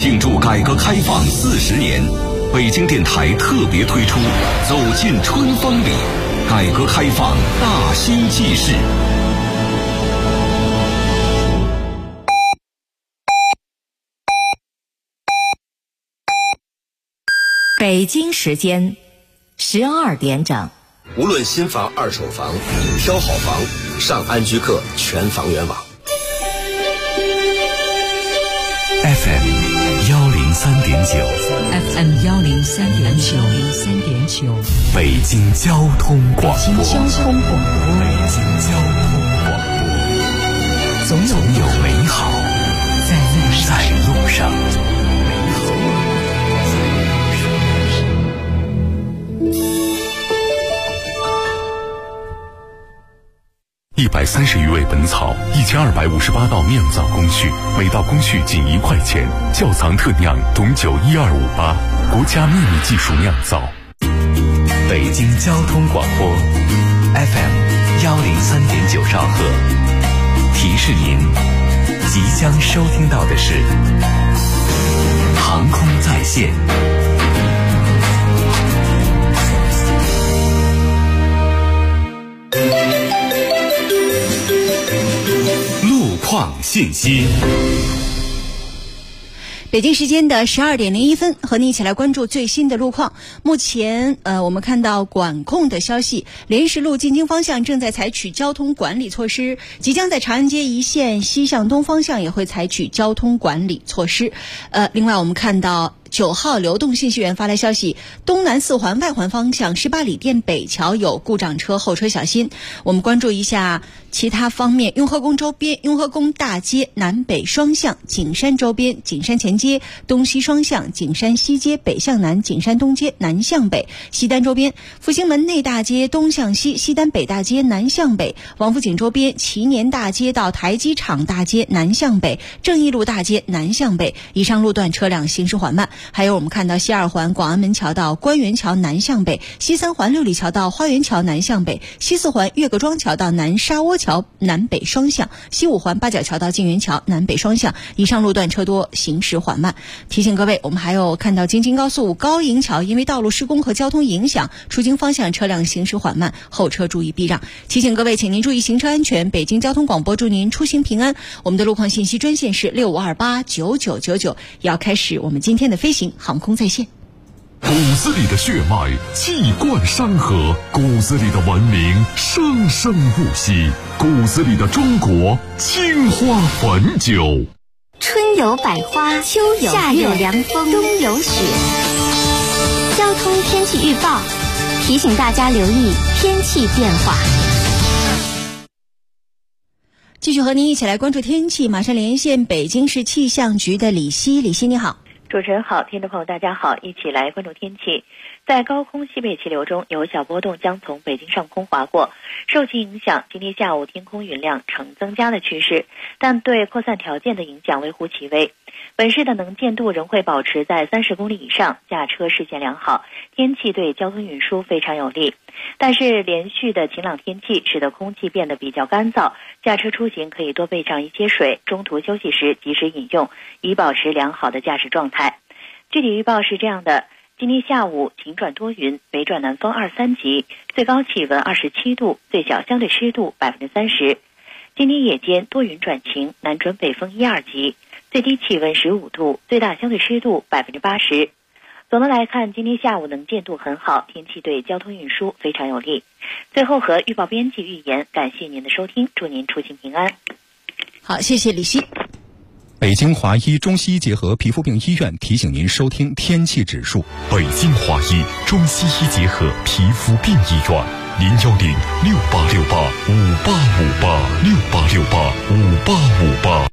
庆祝改革开放40年，北京电台特别推出走进春风里，改革开放大新纪事。 北京时间12点整。 无论新房、二手房，挑好房，上安居客全房源网。 FM 103.9， 北京交通广播，总有美好在路上。130余味本草，1258道酿造工序，每道工序仅1块钱。窖藏特酿董酒12588，国家秘密技术酿造。北京交通广播 FM 103.9兆赫，提示您即将收听到的是航空在线。路况信息。 北京时间的12点01分，和你一起来关注最新的路况。目前我们看到管控的消息，莲石路进京方向正在采取交通管理措施，即将在长安街一线西向东方向也会采取交通管理措施。另外我们看到9号流动信息源发来消息，东南4环外环方向18里店北桥有故障车，后车小心。我们关注一下其他方面，雍和宫周边、雍和宫大街南北双向，景山周边、景山前街东西双向，景山西街北向南，景山东街南向北，西单周边复兴门内大街东向西，西单北大街南向北，王府井周边祈年大街到台机场大街南向北，正义路大街南向北，以上路段车辆行驶缓慢。还有我们看到西2环广安门桥到官园桥南向北，西3环六里桥到花园桥南向北，西4环岳各庄桥到南沙窝桥南北双向，西5环八角桥到静园桥南北双向，以上路段车多，行驶缓慢。提醒各位，我们还有看到京津高速高营桥因为道路施工和交通影响，出京方向车辆行驶缓慢，后车注意避让。提醒各位，请您注意行车安全。北京交通广播祝您出行平安。我们的路况信息专线是65289999，也要开始我们今天的飞行航空在线。 骨子里的血脉气贯山河，骨子里的文明生生不息，骨子里的中国青花汾酒。 春有百花，秋有月，夏有凉风，冬有雪。交通天气预报提醒大家留意天气变化。 继续和您一起来关注天气，马上连线北京市气象局的李希。李希你好。 主持人好，听众朋友大家好，一起来关注天气。在高空西北气流中，有小波动将从北京上空划过，受其影响，今天下午天空云量呈增加的趋势，但对扩散条件的影响微乎其微。本市的能见度仍会保持在30公里以上，驾车视线良好，天气对交通运输非常有利。但是连续的晴朗天气使得空气变得比较干燥，驾车出行可以多备上一些水，中途休息时及时饮用，以保持良好的驾驶状态。具体预报是这样的，今天下午晴转多云，北转南风2、3级，最高气温27度，最小相对湿度30%。今天夜间多云转晴，南转北风1、2级，最低气温15度，最大相对湿度80%。总的来看，今天下午能见度很好，天气对交通运输非常有利。最后和预报编辑预言，感谢您的收听，祝您出行平安。 好，谢谢李希。 北京华医中西医结合皮肤病医院提醒您收听天气指数。 北京华医中西医结合皮肤病医院，0106868585858，686858。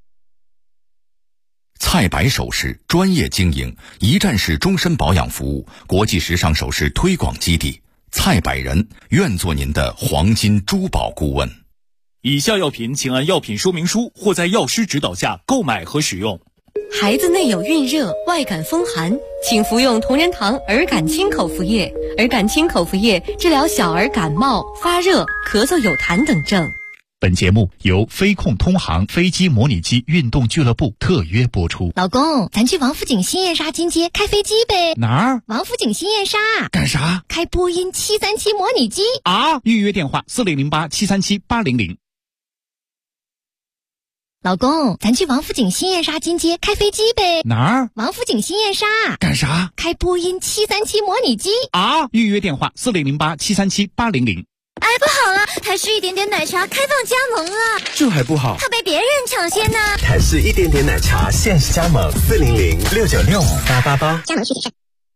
菜百首饰专业经营，一站式终身保养服务，国际时尚首饰推广基地。菜百人愿做您的黄金珠宝顾问。 以下药品请按药品说明书或在药师指导下购买和使用。 孩子内有孕热、外感风寒，请服用同仁堂儿感清口服液。儿感清口服液治疗小儿感冒、发热、咳嗽有痰等症。 本节目由飞控通航飞机模拟机运动俱乐部特约播出。 老公，咱去王府井新燕莎金街开飞机呗。 哪儿？ 王府井新燕莎。 干啥？ 开波音737模拟机啊！预约电话4008-737-800。 老公，咱去王府井新燕莎金街开飞机呗。 哪儿？ 王府井新燕莎。 干啥？ 开波音737模拟机啊！预约电话4008-737-800。 哎，不好了，台式一点点奶茶开放加盟了。 这还不好， 怕被别人抢先呢。 台式一点点奶茶限时加盟，400-696-888， 加盟具体上。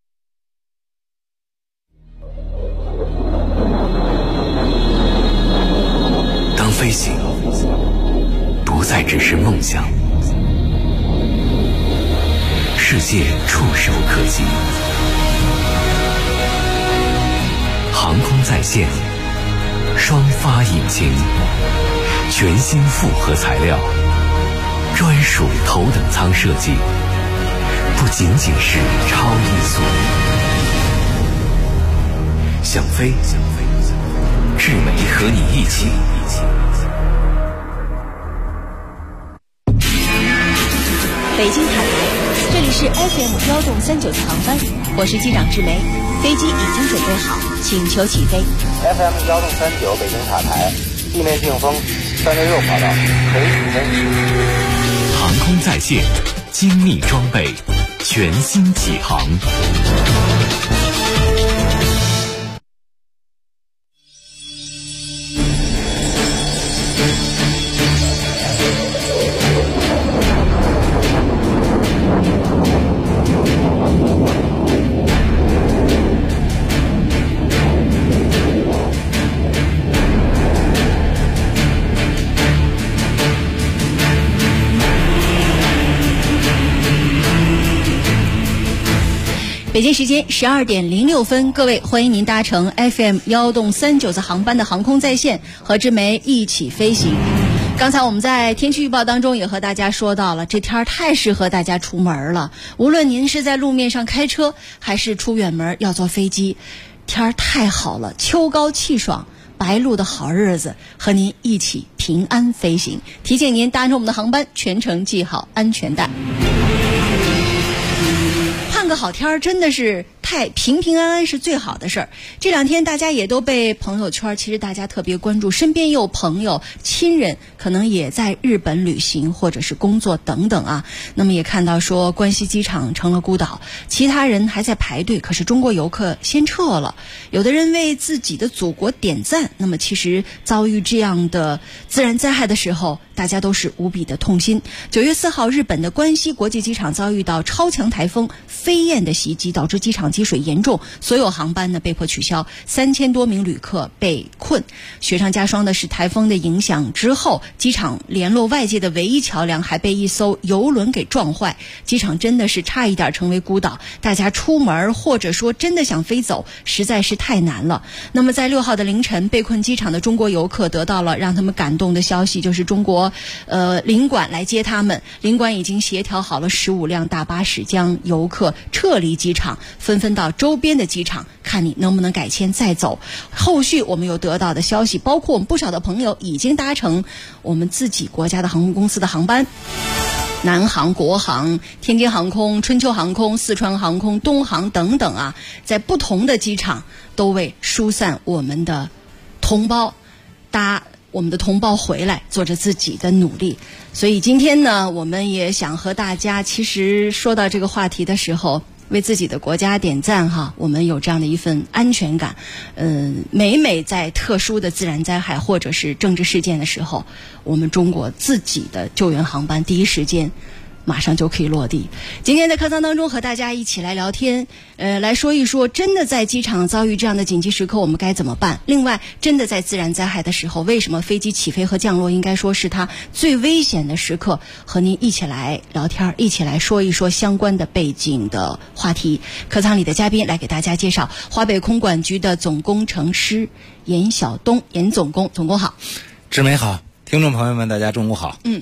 当飞行不再只是梦想，世界触手可及，航空在线，双发引擎，全新复合材料，专属头等舱设计，不仅仅是超音速。想飞，智美和你一起。 北京塔台，这里是 FM1动39次航班，我是机长志梅，飞机已经准备好，请求起飞。 FM1动39北京塔台，地面净风366跑道，可以起飞。 航空在线，精密装备，全新起航。 北京时间12点06分，各位欢迎您搭乘 FM1动39次航班的航空在线，和志梅一起飞行。刚才我们在天气预报当中也和大家说到了，这天太适合大家出门了，无论您是在路面上开车，还是出远门要坐飞机，天太好了，秋高气爽，白露的好日子，和您一起平安飞行。提醒您搭乘我们的航班全程系好安全带。盼个好天真的是平平安安是最好的事儿。这两天大家也都被朋友圈，其实大家特别关注，身边也有朋友亲人可能也在日本旅行或者是工作等等啊。那么也看到说关西机场成了孤岛，其他人还在排队，可是中国游客先撤了。有的人为自己的祖国点赞，那么其实遭遇这样的自然灾害的时候，大家都是无比的痛心。9月4号，日本的关西国际机场遭遇到超强台风飞燕的袭击，导致机场积水严重，所有航班呢被迫取消，3000多名旅客被困。雪上加霜的是，台风的影响之后，机场联络外界的唯一桥梁还被一艘游轮给撞坏，机场真的是差一点成为孤岛，大家出门或者说真的想飞走实在是太难了。那么在6号的凌晨，被困机场的中国游客得到了让他们感动的消息，就是中国领馆来接他们，领馆已经协调好了15辆大巴士将游客撤离机场，纷纷到周边的机场看你能不能改签再走。后续我们有得到的消息，包括我们不少的朋友已经搭乘我们自己国家的航空公司的航班，南航、国航、天津航空、春秋航空、四川航空、东航等等啊，在不同的机场都为疏散我们的同胞，搭我们的同胞回来做着自己的努力。所以今天呢，我们也想和大家，其实说到这个话题的时候，为自己的国家点赞哈，我们有这样的一份安全感。每在特殊的自然灾害或者是政治事件的时候，我们中国自己的救援航班第一时间马上就可以落地。今天在客舱当中和大家一起来聊天，来说一说真的在机场遭遇这样的紧急时刻我们该怎么办。另外，真的在自然灾害的时候，为什么飞机起飞和降落应该说是它最危险的时刻，和您一起来聊天，一起来说一说相关的背景的话题。客舱里的嘉宾来给大家介绍华北空管局的总工程师严晓东，严总工。总工好。 志梅好，听众朋友们大家中午好。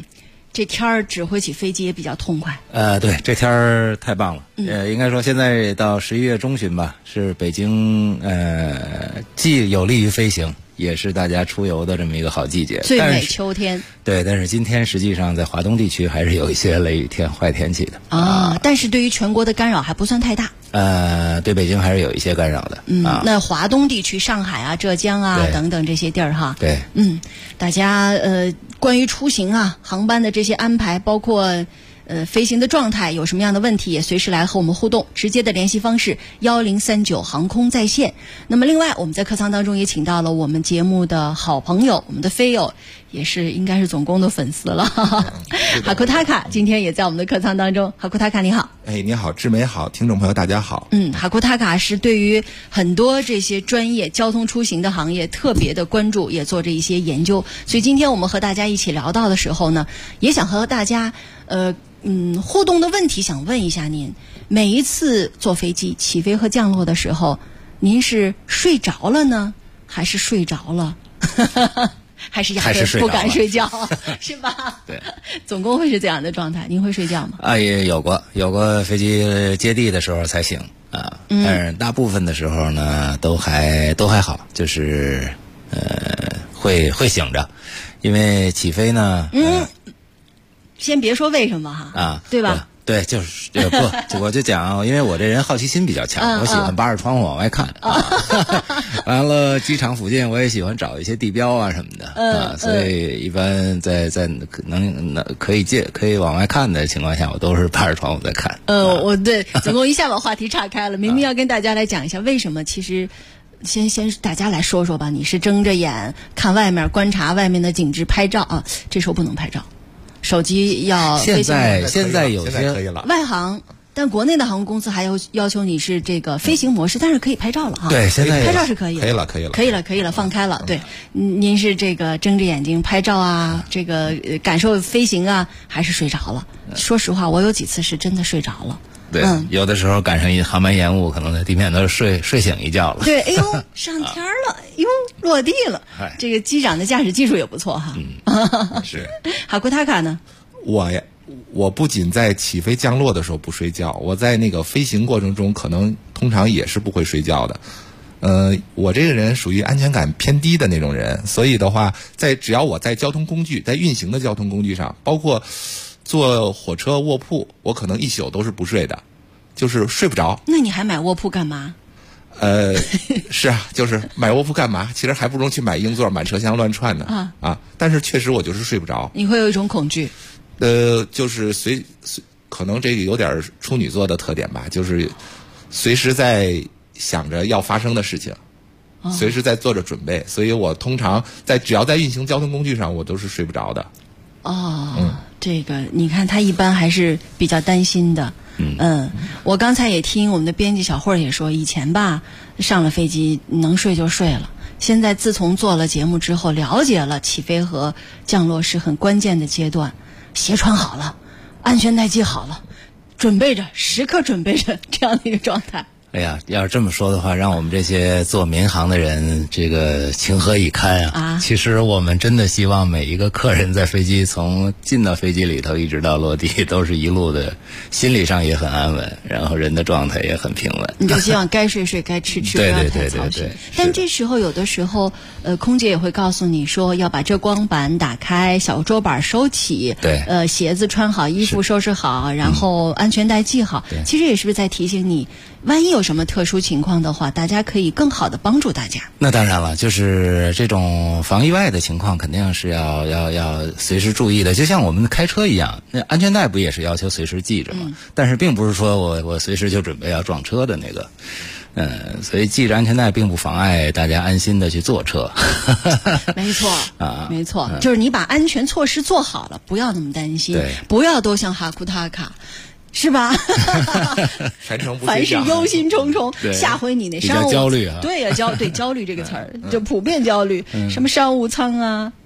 这天儿指挥起飞机也比较痛快。 对，这天儿太棒了。应该说现在到11月中旬吧，是北京既有利于飞行，也是大家出游的这么一个好季节。 最美秋天。 对，但是今天实际上在华东地区还是有一些雷雨天、坏天气的啊。但是对于全国的干扰还不算太大。 对北京还是有一些干扰的。 那华东地区，上海啊、浙江啊等等这些地儿哈。 对。 大家关于出行啊、航班的这些安排，包括飞行的状态有什么样的问题，也随时来和我们互动。直接的联系方式1039航空在线。那么另外，我们在客舱当中也请到了我们节目的好朋友，我们的飞友，也是应该是总工的粉丝了。哈库塔卡今天也在我们的客舱当中。哈库塔卡你好。 你好，志美好，听众朋友大家好。 哈库塔卡是对于很多这些专业交通出行的行业特别的关注，也做着一些研究。所以今天我们和大家一起聊到的时候呢，也想和大家互动的问题想问一下您，每一次坐飞机起飞和降落的时候，您是睡着了呢，还是睡着了？还是压根不敢睡觉，是吧？ 对， 总共会是这样的状态。您会睡觉吗？ 也有过飞机接地的时候才醒啊，但是大部分的时候呢，都还好，就是会醒着，因为起飞呢， 先别说为什么哈，对吧？ 对，就是不，我就讲，因为我这人好奇心比较强，我喜欢扒着窗户往外看。完了，机场附近我也喜欢找一些地标啊什么的所以一般在可以往外看的情况下，我都是扒着窗户在看。 我对总共一下把话题岔开了，明明要跟大家来讲一下为什么，其实。先大家来说说吧，你是睁着眼看外面，观察外面的景致，拍照啊？这时候不能拍照，手机要飞行。 现在有些外航，但国内的航空公司还要求你是这个飞行模式，但是可以拍照了哈。 对，现在拍照是可以的，可以了，放开了。对，您是这个睁着眼睛拍照啊，这个感受飞行啊，还是睡着了？说实话，我有几次是真的睡着了。 对，有的时候赶上航班延误，可能在地面都睡醒一觉了。 对，哎呦，上天了，哟，落地了。这个机长的驾驶技术也不错哈。 是。 哈库塔卡呢？ 我不仅在起飞降落的时候不睡觉，我在那个飞行过程中通常也是不会睡觉的。我这个人属于安全感偏低的那种人，所以的话，只要我在交通工具，在运行的交通工具上，包括坐火车卧铺，我可能一宿都是不睡的，就是睡不着。 那你还买卧铺干嘛？ 是啊，就是买卧铺干嘛？其实还不如去买硬座，满车厢乱窜呢。但是确实我就是睡不着。 你会有一种恐惧？ 就是可能这个有点处女座的特点吧，就是随时在想着要发生的事情，随时在做着准备，所以我通常只要在运行交通工具上，我都是睡不着的。 这个你看他一般还是比较担心的。我刚才也听我们的编辑小慧也说，以前吧上了飞机能睡就睡了，现在自从做了节目之后，了解了起飞和降落是很关键的阶段，鞋穿好了，安全带系好了，时刻准备着这样的一个状态。 哎呀，要是这么说的话，让我们这些做民航的人这个情何以堪啊！其实我们真的希望每一个客人在飞机从进到飞机里头一直到落地，都是一路的心理上也很安稳，然后人的状态也很平稳。 你就希望该睡睡，该吃吃，不要太操心。但这时候有的时候，空姐也会告诉你说要把遮光板打开，小桌板收起， 对， 鞋子穿好，衣服收拾好，然后安全带系好。其实也是不是在提醒你，万一有什么特殊情况的话，大家可以更好的帮助大家。 那当然了，就是这种防意外的情况，肯定是要随时注意的。就像我们开车一样，那安全带不也是要求随时系着吗？但是并不是说我随时就准备要撞车的那个。所以系着安全带并不妨碍大家安心的去坐车。 没错没错，就是你把安全措施做好了，不要那么担心，不要都像哈库塔卡。是吧？凡是忧心忡忡，下回你那商务焦虑啊， 对呀，焦虑这个词儿就普遍焦虑，什么商务舱啊，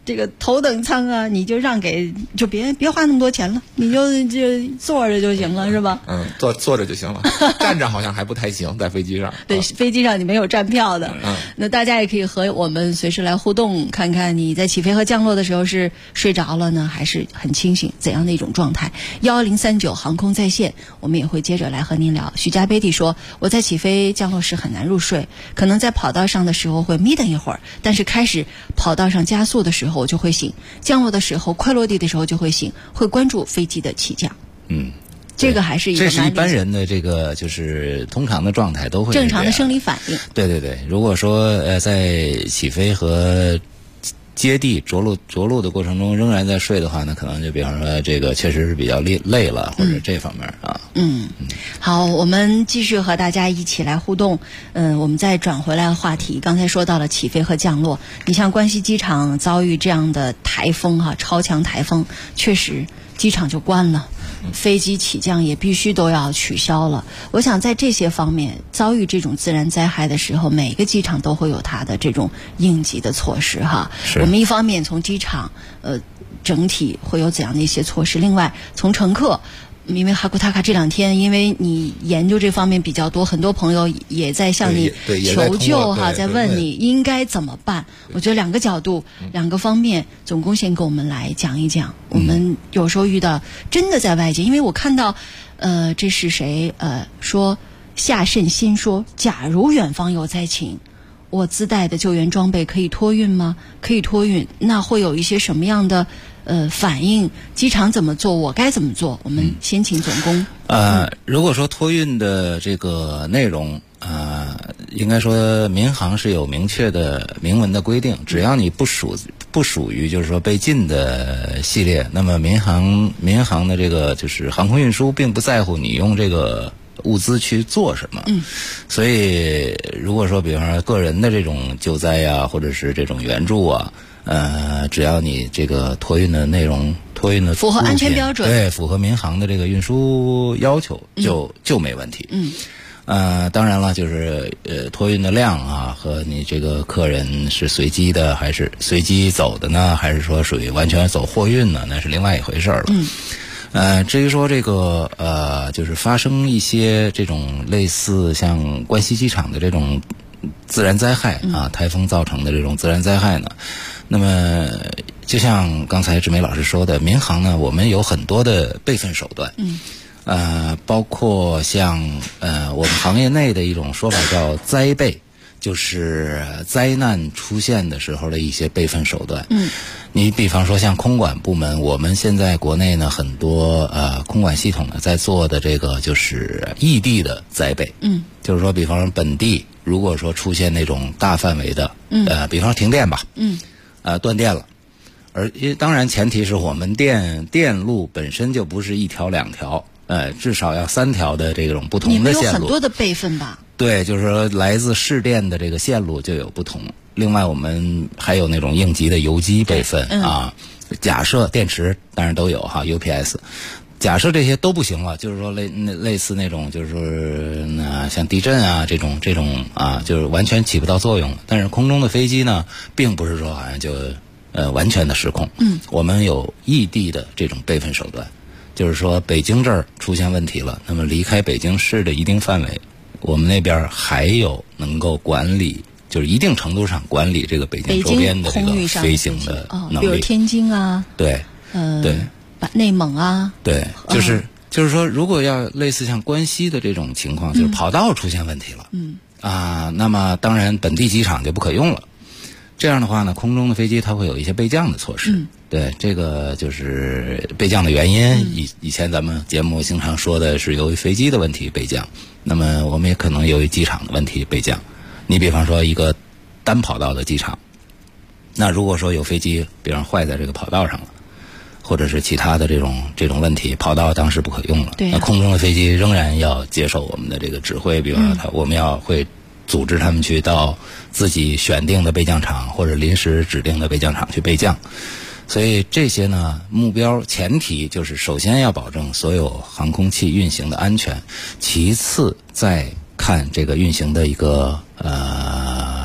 这个头等舱啊，你就让给，就别花那么多钱了，你就坐着就行了，是吧？ 坐着就行了，站着好像还不太行，在飞机上。 对，飞机上你没有站票的。那大家也可以和我们随时来互动，看看你在起飞和降落的时候是睡着了呢，还是很清醒，怎样的一种状态？1039航空在线，我们也会接着来和您聊。许家贝蒂说，我在起飞降落时很难入睡，可能在跑道上的时候会眯瞪一会儿，但是开始跑道上加速的时候我就会醒，降落的时候快落地的时候就会醒，会关注飞机的起降。这个还是一个这是一般人的这个就是通常的状态都会正常的生理反应。 对对对，如果说在起飞和接地着陆的过程中仍然在睡的话呢，可能就比方说这个确实是比较累了，或者这方面啊。 好，我们继续和大家一起来互动。我们再转回来话题，刚才说到了起飞和降落，你像关西机场遭遇这样的台风超强台风，确实机场就关了。飞机起降也必须都要取消了。我想在这些方面遭遇这种自然灾害的时候，每个机场都会有它的这种应急的措施哈。我们一方面从机场整体会有怎样的一些措施，另外从乘客，因为哈库塔卡这2天，因为你研究这方面比较多，很多朋友也在向你求救在问你应该怎么办。我觉得2个角度，2个方面，总工先给我们来讲一讲。我们有时候遇到真的在外界，因为我看到这是谁说夏慎新说，假如远方有灾情，我自带的救援装备可以托运吗？可以托运，那会有一些什么样的反应？机场怎么做？我该怎么做？我们先请总工。 如果说托运的这个内容，应该说民航是有明确的明文的规定，只要你不属于就是说被禁的系列，那么民航的这个就是航空运输并不在乎你用这个物资去做什么。所以如果说比方说个人的这种救灾呀，或者是这种援助啊，只要你这个托运的内容、托运的符合安全标准， 对，符合民航的这个运输要求，就没问题。当然了，就是托运的量啊，和你这个客人是随机的还是随机走的呢，还是说属于完全走货运呢，那是另外一回事了。至于说这个就是发生一些这种类似像关西机场的这种自然灾害台风造成的这种自然灾害呢，那么就像刚才志梅老师说的，民航呢，我们有很多的备份手段。包括像我们行业内的一种说法叫灾备，就是灾难出现的时候的一些备份手段。你比方说像空管部门，我们现在国内呢很多空管系统呢在做的这个就是异地的灾备。就是说比方说本地如果说出现那种大范围的比方说停电吧，断电了，而当然前提是我们电路本身就不是1条2条。至少要3条的这种不同的线路。你们有很多的备份吧？ 对，就是说来自市电的这个线路就有不同。另外，我们还有那种应急的游击备份假设电池当然都有UPS。假设这些都不行了，就是说类似那种就是像地震啊这种就是完全起不到作用。但是空中的飞机呢，并不是说好像就完全的失控。我们有异地的这种备份手段。就是说北京这儿出现问题了，那么离开北京市的一定范围，我们那边还有能够管理，就是一定程度上管理这个北京周边的这个飞行的能力。 比如天津啊， 对， 内蒙啊， 对，就是说，如果要类似像关西的这种情况，就是跑道出现问题了，那么当然本地机场就不可用了。这样的话呢，空中的飞机它会有一些备降的措施。对，这个就是备降的原因。以前咱们节目经常说的是由于飞机的问题备降，那么我们也可能由于机场的问题备降。你比方说一个单跑道的机场，那如果说有飞机，比方坏在这个跑道上了，或者是其他的这种问题，跑道当时不可用了，那空中的飞机仍然要接受我们的这个指挥，比方说我们会组织他们去到自己选定的备降场或者临时指定的备降场去备降。所以这些呢，目标前提就是首先要保证所有航空器运行的安全，其次再看这个运行的一个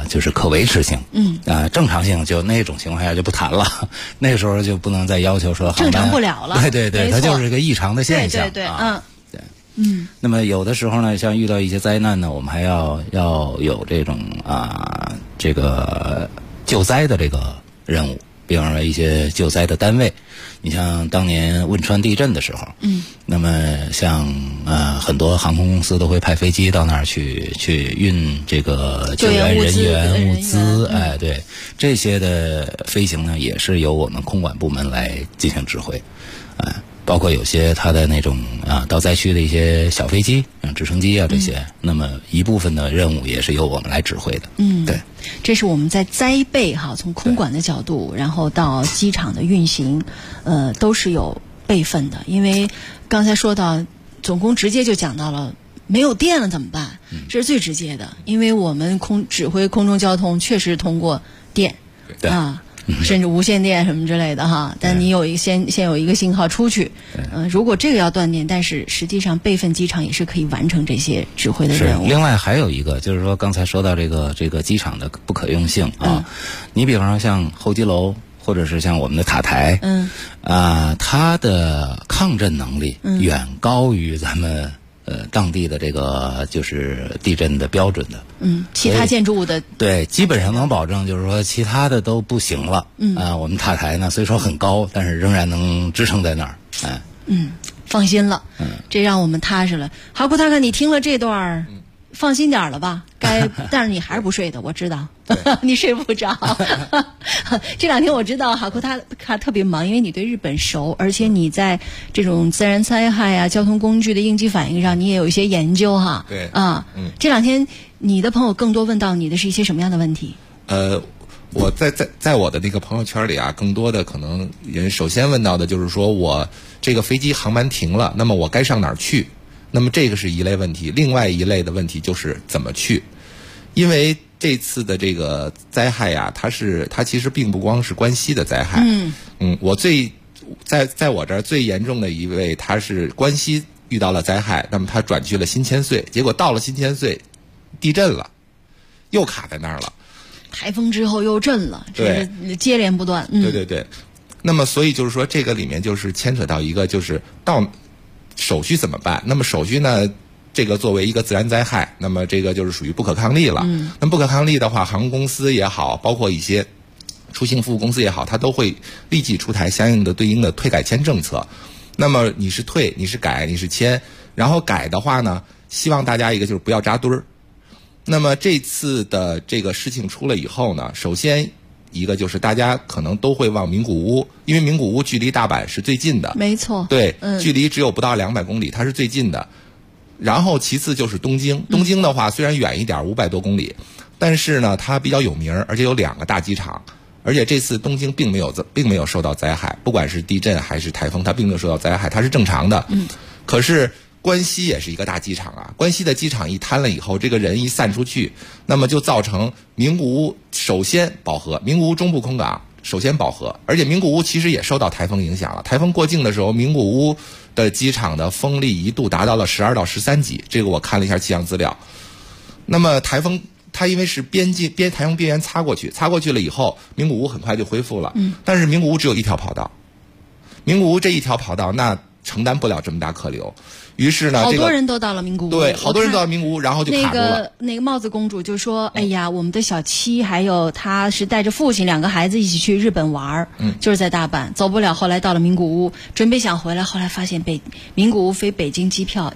就是可维持性。正常性就那种情况下就不谈了，那时候就不能再要求说航班正常不了了。 对，它就是一个异常的现象。 对， 那么有的时候呢，像遇到一些灾难呢，我们还要有这种这个救灾的这个任务，比方说一些救灾的单位。你像当年汶川地震的时候，那么像很多航空公司都会派飞机到那儿去运这个救援人员物资，对这些的飞行呢，也是由我们空管部门来进行指挥，包括有些它的那种到灾区的一些小飞机，直升机这些，那么一部分的任务也是由我们来指挥的。对， 这是我们在灾备从空管的角度，然后到机场的运行，都是有备份的。因为刚才说到总工直接就讲到了没有电了怎么办，这是最直接的，因为我们指挥空中交通确实通过电甚至无线电什么之类的但你有先有一个信号出去，如果这个要断电，但是实际上备份机场也是可以完成这些指挥的任务。 另外还有一个就是说，刚才说到这个机场的不可用性你比方说像候机楼或者是像我们的塔台，它的抗震能力远高于咱们当地的这个就是地震的标准的， 其他建筑物的对，基本上能保证，就是说其他的都不行了，我们塔台呢虽说很高，但是仍然能支撑在那儿， 放心了，这让我们踏实了。哈库塔克，你听了这段放心点了吧？但是你还是不睡的，我知道，你睡不着。这两天我知道哈库塔克特别忙，因为你对日本熟，而且你在这种自然灾害交通工具的应急反应上，你也有一些研究对这两天你的朋友更多问到你的是一些什么样的问题？ 我在我的那个朋友圈里更多的可能人首先问到的就是说，我这个飞机航班停了，那么我该上哪儿去？那么这个是一类问题，另外一类的问题就是怎么去，因为这次的这个灾害它其实并不光是关西的灾害，我在我这儿最严重的一位，他是关西遇到了灾害，那么他转去了新千岁，结果到了新千岁，地震了，又卡在那儿了， 台风之后又震了，这是接连不断。 对，那么所以就是说，这个里面就是牵扯到一个就是到手续怎么办？那么手续呢？这个作为一个自然灾害，那么这个就是属于不可抗力了。那么不可抗力的话，航空公司也好，包括一些出行服务公司也好，它都会立即出台相应的对应的退改签政策。那么你是退，你是改，你是签，然后改的话呢，希望大家一个就是不要扎堆儿。那么这次的这个事情出了以后呢，首先一个就是大家可能都会往名古屋，因为名古屋距离大阪是最近的， 没错， 对，距离只有不到200公里，它是最近的。然后其次就是东京，东京的话虽然远一点，500多公里，但是呢它比较有名，而且有2个大机场，而且这次东京并没有受到灾害，不管是地震还是台风，它并没有受到灾害，它是正常的。可是关西也是一个大机场关西的机场一瘫了以后，这个人一散出去，那么就造成名古屋首先饱和，名古屋中部空港首先饱和，而且名古屋其实也受到台风影响了。台风过境的时候，名古屋的机场的风力一度达到了12到13级，这个我看了一下气象资料。那么台风它因为是台风边缘擦过去了以后，名古屋很快就恢复了。但是名古屋只有一条跑道，名古屋这一条跑道那承担不了这么大客流，于是呢， 好多人都到了名古屋， 对，好多人都到名古屋，然后就卡住了。 那个帽子公主就说：“哎呀，我们的小七还有她是带着父亲2个孩子一起去日本玩，就是在大阪走不了，后来到了名古屋，准备想回来，后来发现名古屋飞北京机票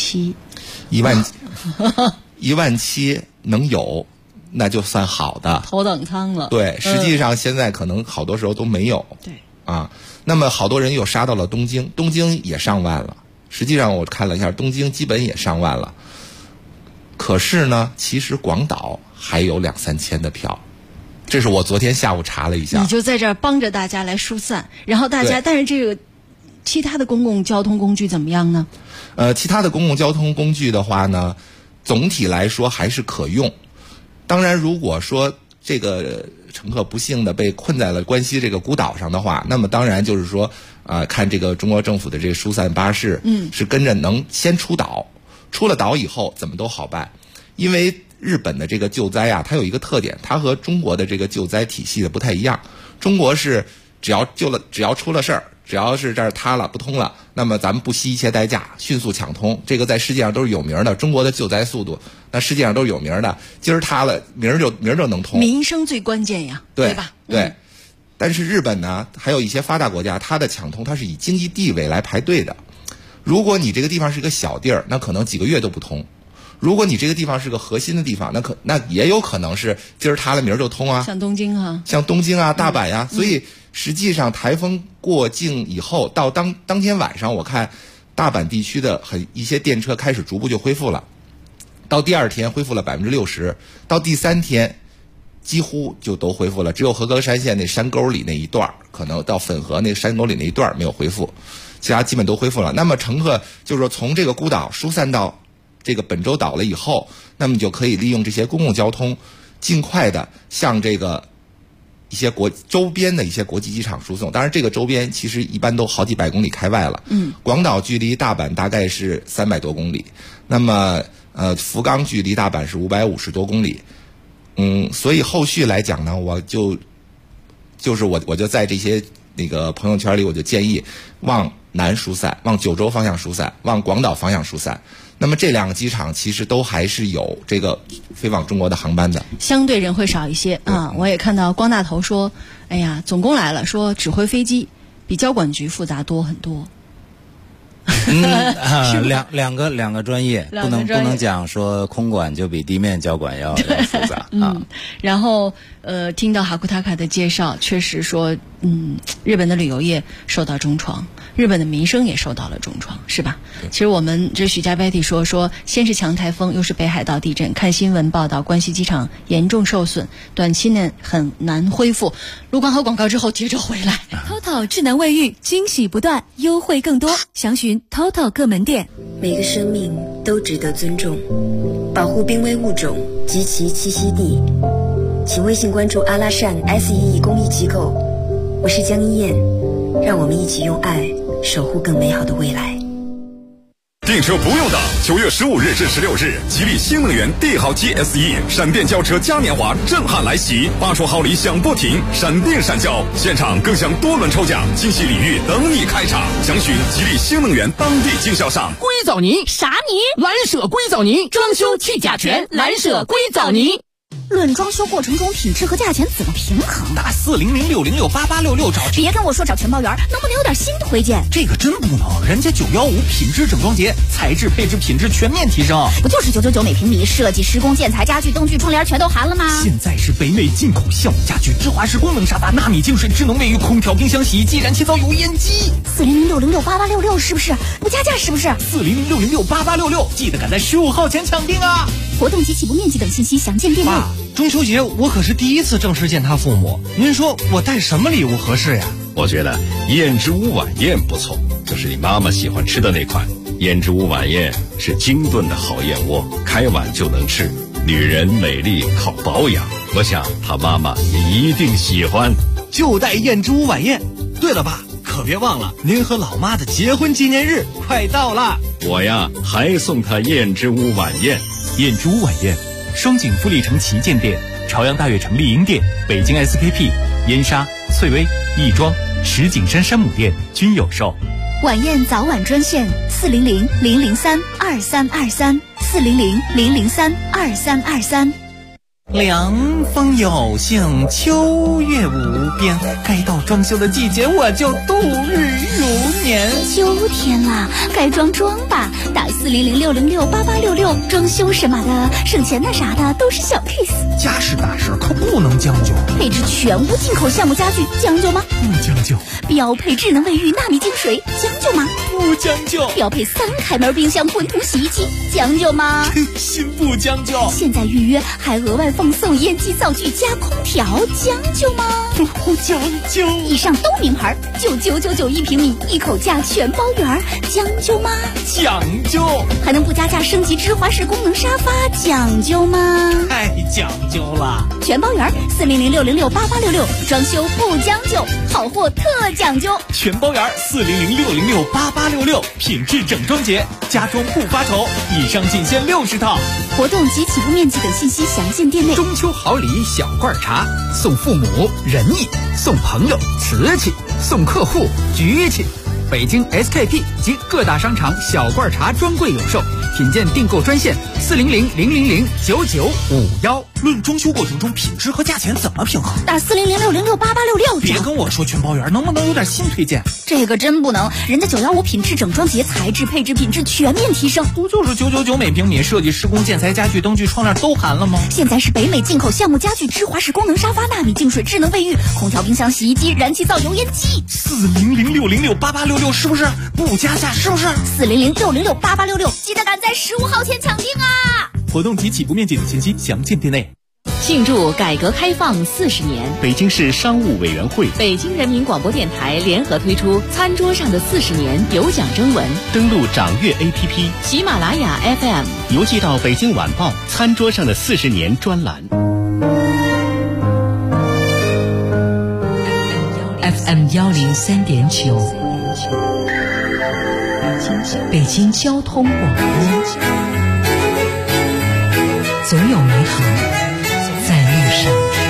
17000，17000能有，那就算好的， 头等舱了。 对，实际上现在可能好多时候都没有。 对那么好多人又杀到了东京，东京也上万了。实际上我看了一下，东京基本也上万了。可是呢，其实广岛还有2-3千的票，这是我昨天下午查了一下。 你就在这儿帮着大家来疏散，然后大家，但是这个其他的公共交通工具怎么样呢？ 其他的公共交通工具的话呢，总体来说还是可用。当然，如果说这个乘客不幸的被困在了关西这个孤岛上的话，那么当然就是说看这个中国政府的这个疏散巴士，是跟着能先出岛，出了岛以后怎么都好办，因为日本的这个救灾啊，它有一个特点，它和中国的这个救灾体系的不太一样。中国是只要出了事儿，只要是这儿塌了不通了，那么咱们不惜一切代价迅速抢通，这个在世界上都是有名的。中国的救灾速度，那世界上都是有名的。今儿塌了，明儿就能通。 民生最关键呀，对吧？ 对。但是日本呢，还有一些发达国家，它的抢通它是以经济地位来排队的。如果你这个地方是个小地儿，那可能几个月都不通。如果你这个地方是个核心的地方，那也有可能是今儿塌了明儿就通啊。 像东京啊， 大阪呀。所以实际上台风过境以后，到当天晚上，我看大阪地区的一些电车开始逐步就恢复了，到第二天恢复了60%，到第3天几乎就都恢复了，只有和歌山县那山沟里那一段，可能到粉河那山沟里那一段没有恢复，其他基本都恢复了。那么乘客就是说从这个孤岛疏散到这个本州岛了以后，那么你就可以利用这些公共交通，尽快的向这个一些周边的一些国际机场输送。当然这个周边其实一般都好几百公里开外了。广岛距离大阪大概是300多公里，那么福冈距离大阪是550多公里。所以后续来讲呢，我就在这些那个朋友圈里，我就建议往南疏散，往九州方向疏散，往广岛方向疏散。那么这2个机场其实都还是有这个飞往中国的航班的， 相对人会少一些啊。我也看到光大头说，哎呀，总共来了，说指挥飞机比交管局复杂多很多。 两个专业，不能讲说空管就比地面交管要复杂啊。 然后听到哈库塔卡的介绍，确实说，日本的旅游业受到重创，日本的民生也受到了重创，是吧？其实我们这许家 Betty 说，先是强台风，又是北海道地震，看新闻报道，关西机场严重受损，短期内很难恢复。录管好广告之后，接着回来。 TOTO 智能卫浴，惊喜不断，优惠更多，详询 TOTO 各门店。 每个生命都值得尊重，保护濒危物种及其栖息地。请微信关注阿拉善 SEE 公益机构，我是江一燕，让我们一起用爱守护更美好的未来。 订车不用等，9月15日至16日，吉利新能源帝豪 GSE 闪电交车嘉年华震撼来袭，8重好礼响不停，闪电闪交，现场更享多轮抽奖，惊喜礼遇等你开场。详询吉利新能源当地经销商。 硅藻泥啥泥？蓝舍硅藻泥，装修去甲醛，蓝舍硅藻泥。 论装修过程中品质和价钱怎么平衡？ 打40060688866找。 别跟我说找全包圆，能不能有点新推荐？ 这个真不能，人家915品质整装节，材质配置品质全面提升。 不就是999每平米，设计施工建材家具灯具窗帘全都含了吗？ 现在是北美进口项目家具，芝华士功能沙发，纳米净水智能卫浴，空调冰箱洗衣机，燃气灶油烟机。 40060688866是不是？不加价是不是 ？40060688866，记得赶在15号前抢订啊！ 活动及起步面积等信息详见店内。 中秋节我可是第一次正式见他父母，您说我带什么礼物合适呀？ 我觉得燕之屋晚宴不错，就是你妈妈喜欢吃的那款。燕之屋晚宴是精炖的好燕窝，开碗就能吃。女人美丽靠保养，我想她妈妈也一定喜欢。 就带燕之屋晚宴。对了爸，可别忘了您和老妈的结婚纪念日快到了。 我呀还送她燕之屋晚宴。 燕之屋晚宴，双井富力城旗舰店、朝阳大悦城丽婴店、北京 SKP、燕莎、翠微、亦庄、石景山山姆店均有售。 晚宴早晚专线400-003-2323，400-003-2323。 凉风有幸，秋月无边，该到装修的季节，我就度日如年。 秋天啦，该装吧，打40060688866，装修什么的，省钱的啥的都是小 case。 家事大事可不能将就， 配置全屋进口项目家具，将就吗？ 不将就。 标配智能卫浴纳米净水，将就吗？ 不将就。 标配3开门冰箱混土洗衣机，将就吗？ 心不将就。 现在预约还额外放送烟机灶具加空调，将就吗？ 不将就。 以上都名牌，9999一平米，一口价全包圆，将就吗？ 讲究。 还能不加价升级芝华士功能沙发，讲究吗？ 太讲究了。 全包圆，40060688866，装修不将就，好货特讲究。 全包圆，40060688866，品质整装节。 家装不发愁，以上仅限60套。 活动及起步面积等信息详见店内。 中秋好礼小罐茶，送父母仁义，送朋友瓷器，送客户局气。北京 SKP 及各大商场小罐茶专柜有售，品鉴订购专线400-000-9951。 论装修过程中品质和价钱怎么平衡？ 打400-606-8866。 别跟我说全包圆，能不能有点新推荐？ 这个真不能，人家915品质整装节，材质配置品质全面提升。 不就是999每平米，设计施工建材家具灯具窗帘都含了吗？ 现在是北美进口项目家具，芝华士功能沙发，纳米净水智能卫浴，空调冰箱洗衣机，燃气灶油烟机。 400-606-8866是不是？不加价是不是 ？400-606-8866，记得赶在15号前抢订啊！ 活动及起步面积等信息详见店内。 庆祝改革开放40年， 北京市商务委员会、 北京人民广播电台联合推出《餐桌上的40年》有奖征文。 登录掌阅 APP、 喜马拉雅 FM， 邮寄到北京晚报《餐桌上的40年》专栏。 FM 103.9，北京交通广播，总有美好在路上。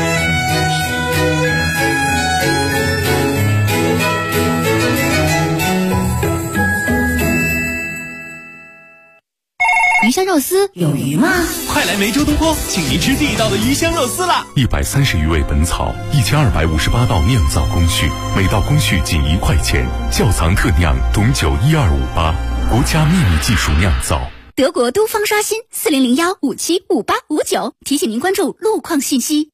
鱼香肉丝有鱼吗？ 快来梅州东坡，请您吃地道的鱼香肉丝啦 ！130余味本草，1258道酿造工序，每道工序仅1块钱，窖藏特酿董酒12588，国家秘密技术酿造。 德国都方刷新400-575859，提醒您关注路况信息。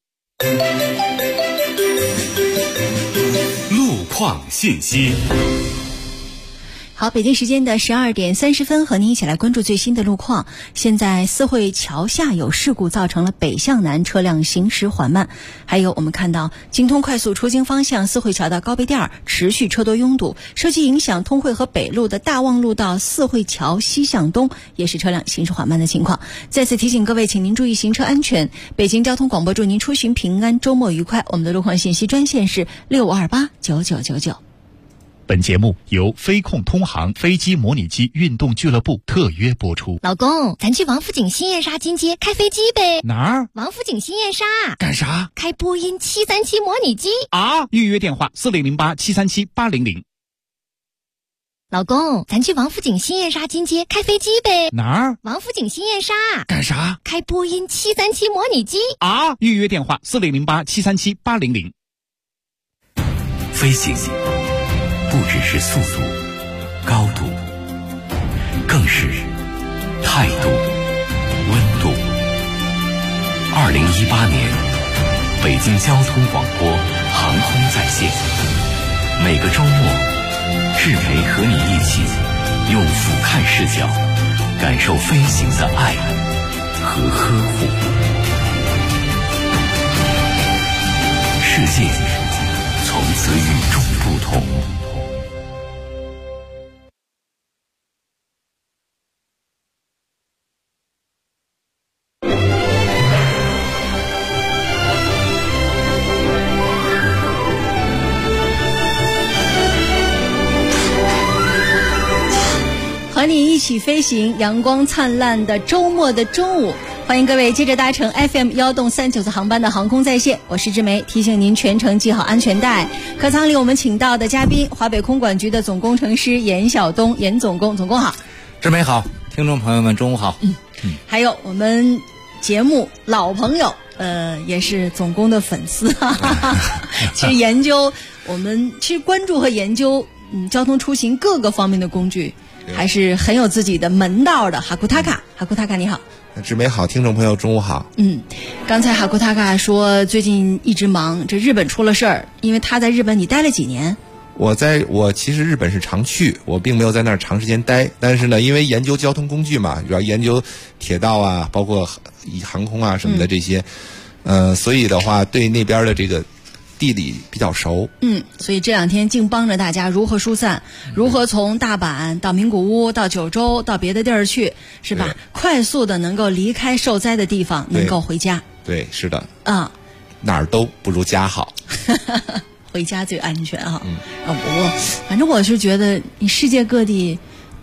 路况信息。 好，北京时间的12点30分，和您一起来关注最新的路况。现在四惠桥下有事故，造成了北向南车辆行驶缓慢。还有我们看到京通快速出京方向四惠桥到高碑店持续车多拥堵，受其影响，通惠河北路的大望路到四惠桥西向东也是车辆行驶缓慢的情况。再次提醒各位，请您注意行车安全。北京交通广播祝您出行平安，周末愉快。我们的路况信息专线是65289999。 本节目由飞控通航飞机模拟机运动俱乐部特约播出。 老公，咱去王府井新燕莎金街开飞机呗？ 哪儿？ 王府井新燕莎。 干啥？ 开波音737模拟机啊！预约电话4008737800。 老公，咱去王府井新燕莎金街开飞机呗？ 哪儿？ 王府井新燕莎。 干啥？ 开波音737模拟机啊！预约电话4008737800。 飞行不只是速度、高度，更是态度、温度。2018年，北京交通广播航空在线，每个周末，志培和你一起用俯瞰视角，感受飞行的爱和呵护。世界从此与众不同。 和你一起飞行，阳光灿烂的周末的中午，欢迎各位接着搭乘 FM 1.39次航班的航空在线，我是志梅，提醒您全程系好安全带。客舱里我们请到的嘉宾，华北空管局的总工程师严晓东，严总工，总工好。 志梅好，听众朋友们中午好。 还有我们节目老朋友，也是总工的粉丝其实研究我们其实关注和研究交通出行各个方面的工具还是很有自己的门道的。哈库塔卡你好。 志梅好，听众朋友中午好。 刚才哈库塔卡说最近一直忙，这日本出了事儿，因为他在日本，你待了几年？ 我其实日本是常去，我并没有在那儿长时间待，但是呢，因为研究交通工具嘛，主要研究铁道啊，包括航空啊什么的这些，所以的话对那边的这个地理比较熟。 所以这两天净帮着大家如何疏散，如何从大阪到名古屋到九州到别的地儿去，是吧？快速的能够离开受灾的地方，能够回家。 对，是的。 哪儿都不如家好。 回家最安全哈。反正我是觉得你世界各地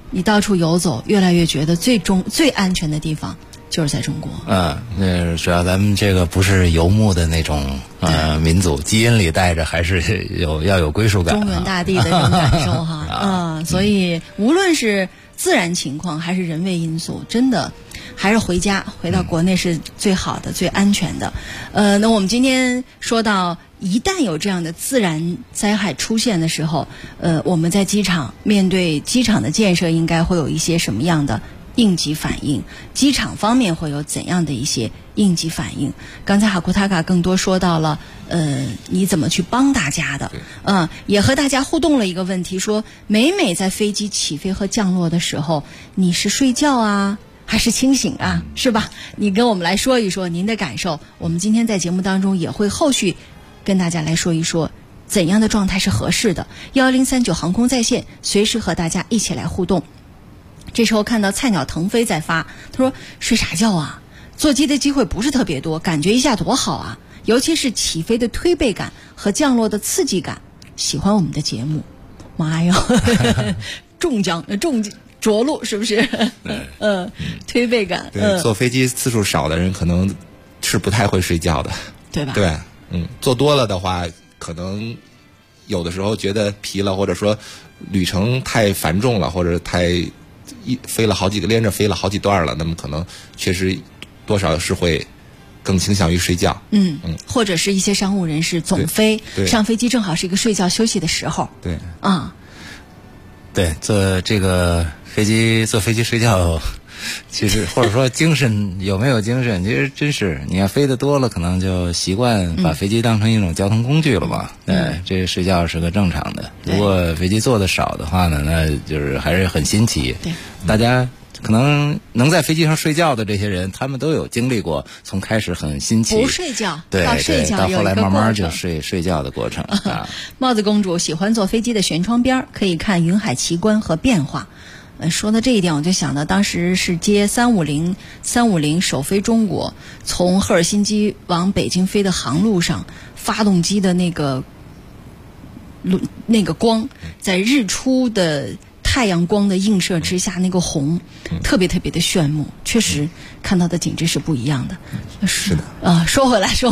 你到处游走，越来越觉得最安全的地方就是在中国。 那主要咱们这个不是游牧的那种民族，基因里带着还是要有归属感， 中原大地的这种感受哈。所以无论是自然情况还是人为因素，真的还是回到国内是最好的、最安全的。那我们今天说到，一旦有这样的自然灾害出现的时候，我们在机场面对机场的建设，应该会有一些什么样的应急反应？机场方面会有怎样的一些应急反应？刚才哈库塔卡更多说到了，你怎么去帮大家的？也和大家互动了一个问题，说每在飞机起飞和降落的时候，你是睡觉啊，还是清醒啊？是吧？你跟我们来说一说您的感受。我们今天在节目当中也会后续跟大家来说一说怎样的状态是合适的。1039航空在线，随时和大家一起来互动。这时候看到菜鸟腾飞在发，他说睡啥觉啊？坐机的机会不是特别多，感觉一下多好啊！尤其是起飞的推背感和降落的刺激感，喜欢我们的节目。妈呀，中着陆是不是？推背感。 对，坐飞机次数少的人可能是不太会睡觉的， 对吧？ 对，坐多了的话，可能有的时候觉得疲了，或者说旅程太繁重了，或者飞了好几个连着飞了好几段了，那么可能确实多少是会更倾向于睡觉。 或者是一些商务人士总飞，上飞机正好是一个睡觉休息的时候。 对对，坐飞机睡觉，其实或者说精神有没有精神，其实真是你要飞得多了，可能就习惯把飞机当成一种交通工具了吧。这睡觉是个正常的。如果飞机坐的少的话呢，那就是还是很新奇。 对， 大家可能能在飞机上睡觉的这些人，他们都有经历过从开始很新奇不睡觉到睡觉， 到后来慢慢就睡觉的过程。 帽子公主喜欢坐飞机的舷窗边，可以看云海奇观和变化。说到这一点，我就想到当时是接350首飞中国，从赫尔辛基往北京飞的航路上，发动机的那个光，在日出的太阳光的映射之下，那个红特别特别的炫目，确实看到的景致是不一样的。 是的。 说回来，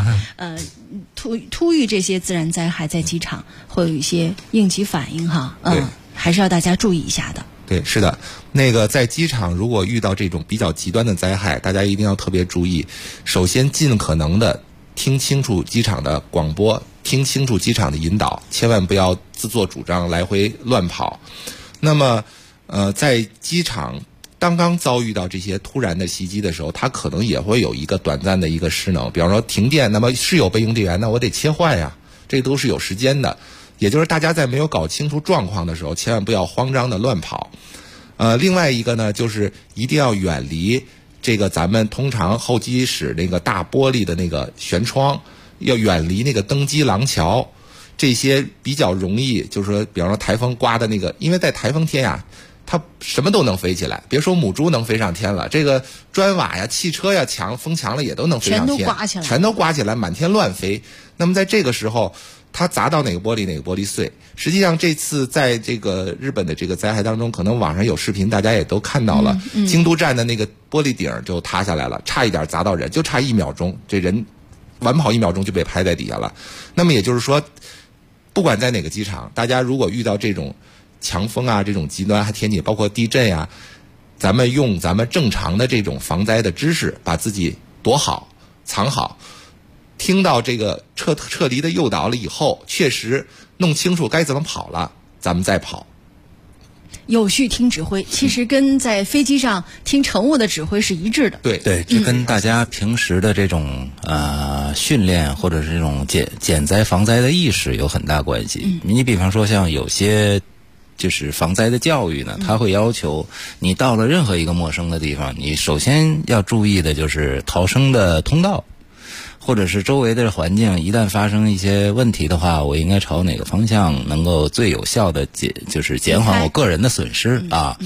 突遇这些自然灾害，在机场会有一些应急反应哈。还是要大家注意一下的。 对，是的，在机场如果遇到这种比较极端的灾害，大家一定要特别注意。首先，尽可能的听清楚机场的广播，听清楚机场的引导，千万不要自作主张来回乱跑。那么，在机场刚刚遭遇到这些突然的袭击的时候，它可能也会有一个短暂的一个失能，比方说停电，那么是有备用电源，那我得切换呀，这都是有时间的。也就是大家在没有搞清楚状况的时候，千万不要慌张的乱跑。另外一个呢，就是一定要远离这个咱们通常候机室那个大玻璃的那个舷窗，要远离那个登机廊桥，这些比较容易，就是说，比方说台风刮的那个，因为在台风天呀，它什么都能飞起来，别说母猪能飞上天了，这个砖瓦呀、汽车呀、风墙了也都能飞上天，全都刮起来，满天乱飞。那么在这个时候，它砸到哪个玻璃，哪个玻璃碎。实际上这次在这个日本的这个灾害当中，可能网上有视频，大家也都看到了，京都站的那个玻璃顶就塌下来了，差一点砸到人，就差1秒钟，这人晚跑1秒钟就被拍在底下了。那么也就是说，不管在哪个机场，大家如果遇到这种强风啊，这种极端天气，包括地震呀，咱们用咱们正常的这种防灾的知识，把自己躲好、藏好。听到这个撤离的诱导了以后，确实弄清楚该怎么跑了，咱们再跑。 有序听指挥，其实跟在飞机上听乘务的指挥是一致的。 对，这跟大家平时的这种训练或者是这种减灾防灾的意识有很大关系。你比方说像有些就是防灾的教育呢，他会要求你到了任何一个陌生的地方，你首先要注意的就是逃生的通道。或者是周围的环境一旦发生一些问题的话，我应该朝哪个方向能够最有效的减缓我个人的损失啊？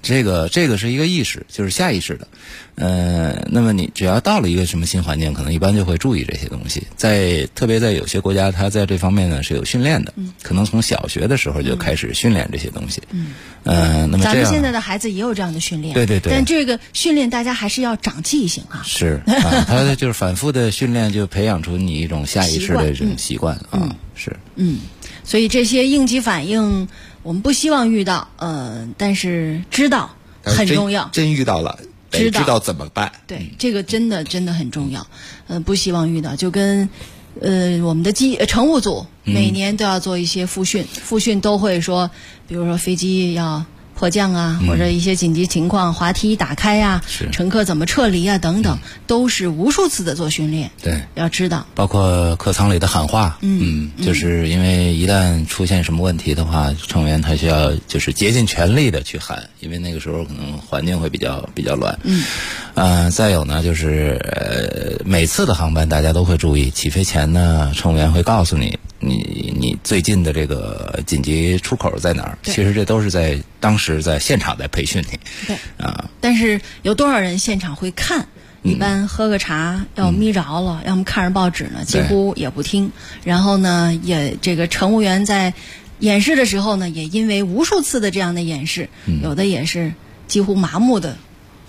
这个是一个意识，就是下意识的。那么你只要到了一个什么新环境，可能一般就会注意这些东西。特别在有些国家，它在这方面呢是有训练的，可能从小学的时候就开始训练这些东西。那么这样， 咱们现在的孩子也有这样的训练， 对。 但这个训练大家还是要长记性啊。 是啊，他就是反复的训练，就培养出你一种下意识的这种习惯啊。是。 所以这些应急反应我们不希望遇到，但是知道很重要。 真遇到了，得知道怎么办。 对，这个真的很重要。不希望遇到，就跟我们的乘务组每年都要做一些复训都会说，比如说飞机要迫降啊，或者一些紧急情况，滑梯打开啊，乘客怎么撤离啊等等，都是无数次的做训练。 对， 要知道， 包括客舱里的喊话，就是因为一旦出现什么问题的话，乘务员他需要就是竭尽全力的去喊，因为那个时候可能环境会比较乱。再有呢，就是每次的航班大家都会注意，起飞前呢，乘务员会告诉你最近的这个紧急出口在哪儿。其实这都是当时在现场在培训你。 对啊，但是有多少人现场会看？一般喝个茶，要么眯着了，要么看着报纸呢，几乎也不听。然后呢，这个乘务员在演示的时候呢，也因为无数次的这样的演示，有的也是几乎麻木的。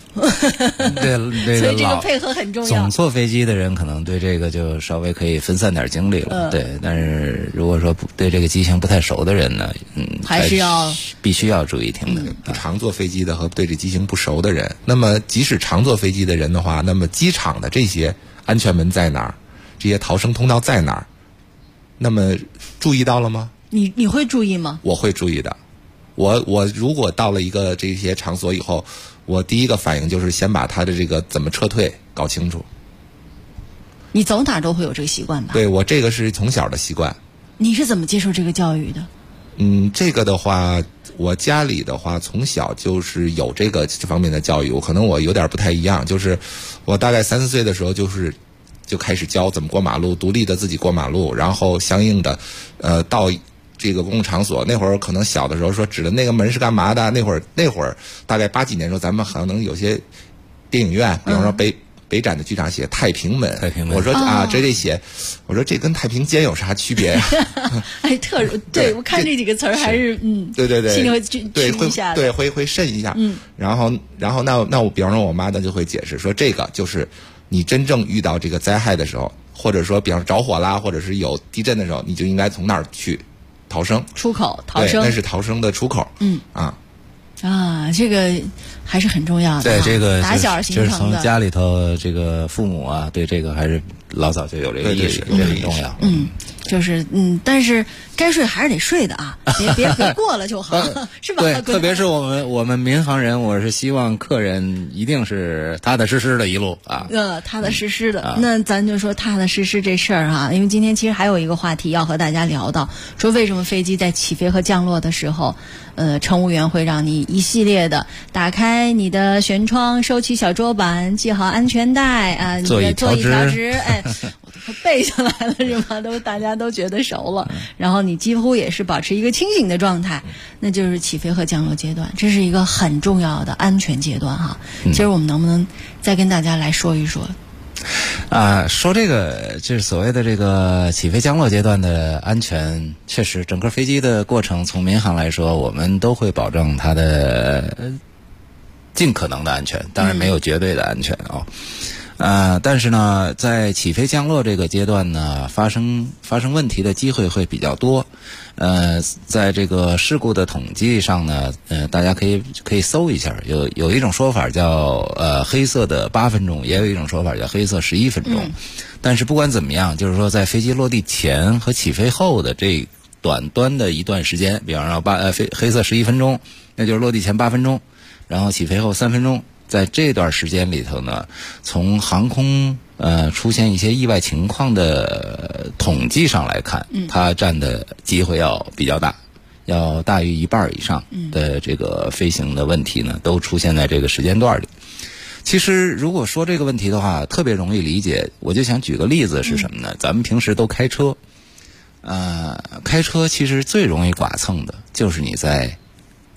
对， 所以这个配合很重要。 总坐飞机的人可能对这个就稍微可以分散点精力了。对，但是如果说对这个机型不太熟的人呢， 还是必须要注意听的。 不常坐飞机的和对这机型不熟的人，那么即使常坐飞机的人的话，那么机场的这些安全门在哪儿？这些逃生通道在哪儿？那么注意到了吗？ 你会注意吗？ 我会注意的。我如果到了一个这些场所以后，我第一个反应就是先把他的这个怎么撤退搞清楚。 你走哪都会有这个习惯吧？ 对，我这个是从小的习惯。 你是怎么接受这个教育的？ 这个的话，我家里的话从小就是有这方面的教育。可能我有点不太一样，就是我大概3、4岁的时候就开始教怎么过马路，独立的自己过马路，然后相应的到这个公共场所，那会儿可能小的时候说指的那个门是干嘛的？那会儿大概80几年的时候，咱们可能有些电影院，比方说北展的剧场写太平门，我说这写，我说这跟太平间有啥区别呀？ 对，我看这几个词儿还是对， 心里会去一下的， 会慎一下。然后那我比方说我妈呢就会解释说，这个就是你真正遇到这个灾害的时候，或者说比方说着火啦，或者是有地震的时候，你就应该从那儿去逃生出口逃生， 那是逃生的出口。 这个还是很重要的。 对，这个打小形成的， 就是从家里头这个父母啊，对这个还是老早就有这个意识，这很重要。 但是该睡还是得睡的啊，别过了就好，是吧？ 对，特别是我们民航人，我是希望客人一定是踏踏实实的一路啊。 踏踏实实的。那咱就说踏踏实实这事儿哈，因为今天其实还有一个话题要和大家聊到，说为什么飞机在起飞和降落的时候，乘务员会让你一系列的打开你的舷窗，收起小桌板，系好安全带啊，你的座椅调直，我都快背下来了是吗？大家都觉得熟了。然后你几乎也是保持一个清醒的状态，那就是起飞和降落阶段，这是一个很重要的安全阶段哈。今儿我们能不能再跟大家来说一说？ 说这个就是所谓的这个起飞降落阶段的安全，确实整个飞机的过程，从民航来说，我们都会保证它的尽可能的安全，当然没有绝对的安全但是呢，在起飞降落这个阶段呢，发生问题的机会会比较多。在这个事故的统计上呢，大家可以搜一下，有一种说法叫黑色的8分钟，也有一种说法叫黑色11分钟。但是不管怎么样，就是说在飞机落地前和起飞后的这短端的一段时间，比方说黑色11分钟，那就是落地前8分钟，然后起飞后3分钟。在这段时间里头呢，从航空出现一些意外情况的统计上来看，它占的机会要比较大，要大于1半以上的这个飞行的问题呢，都出现在这个时间段里。其实如果说这个问题的话，特别容易理解，我就想举个例子是什么呢？咱们平时都开车，开车其实最容易剐蹭的就是你在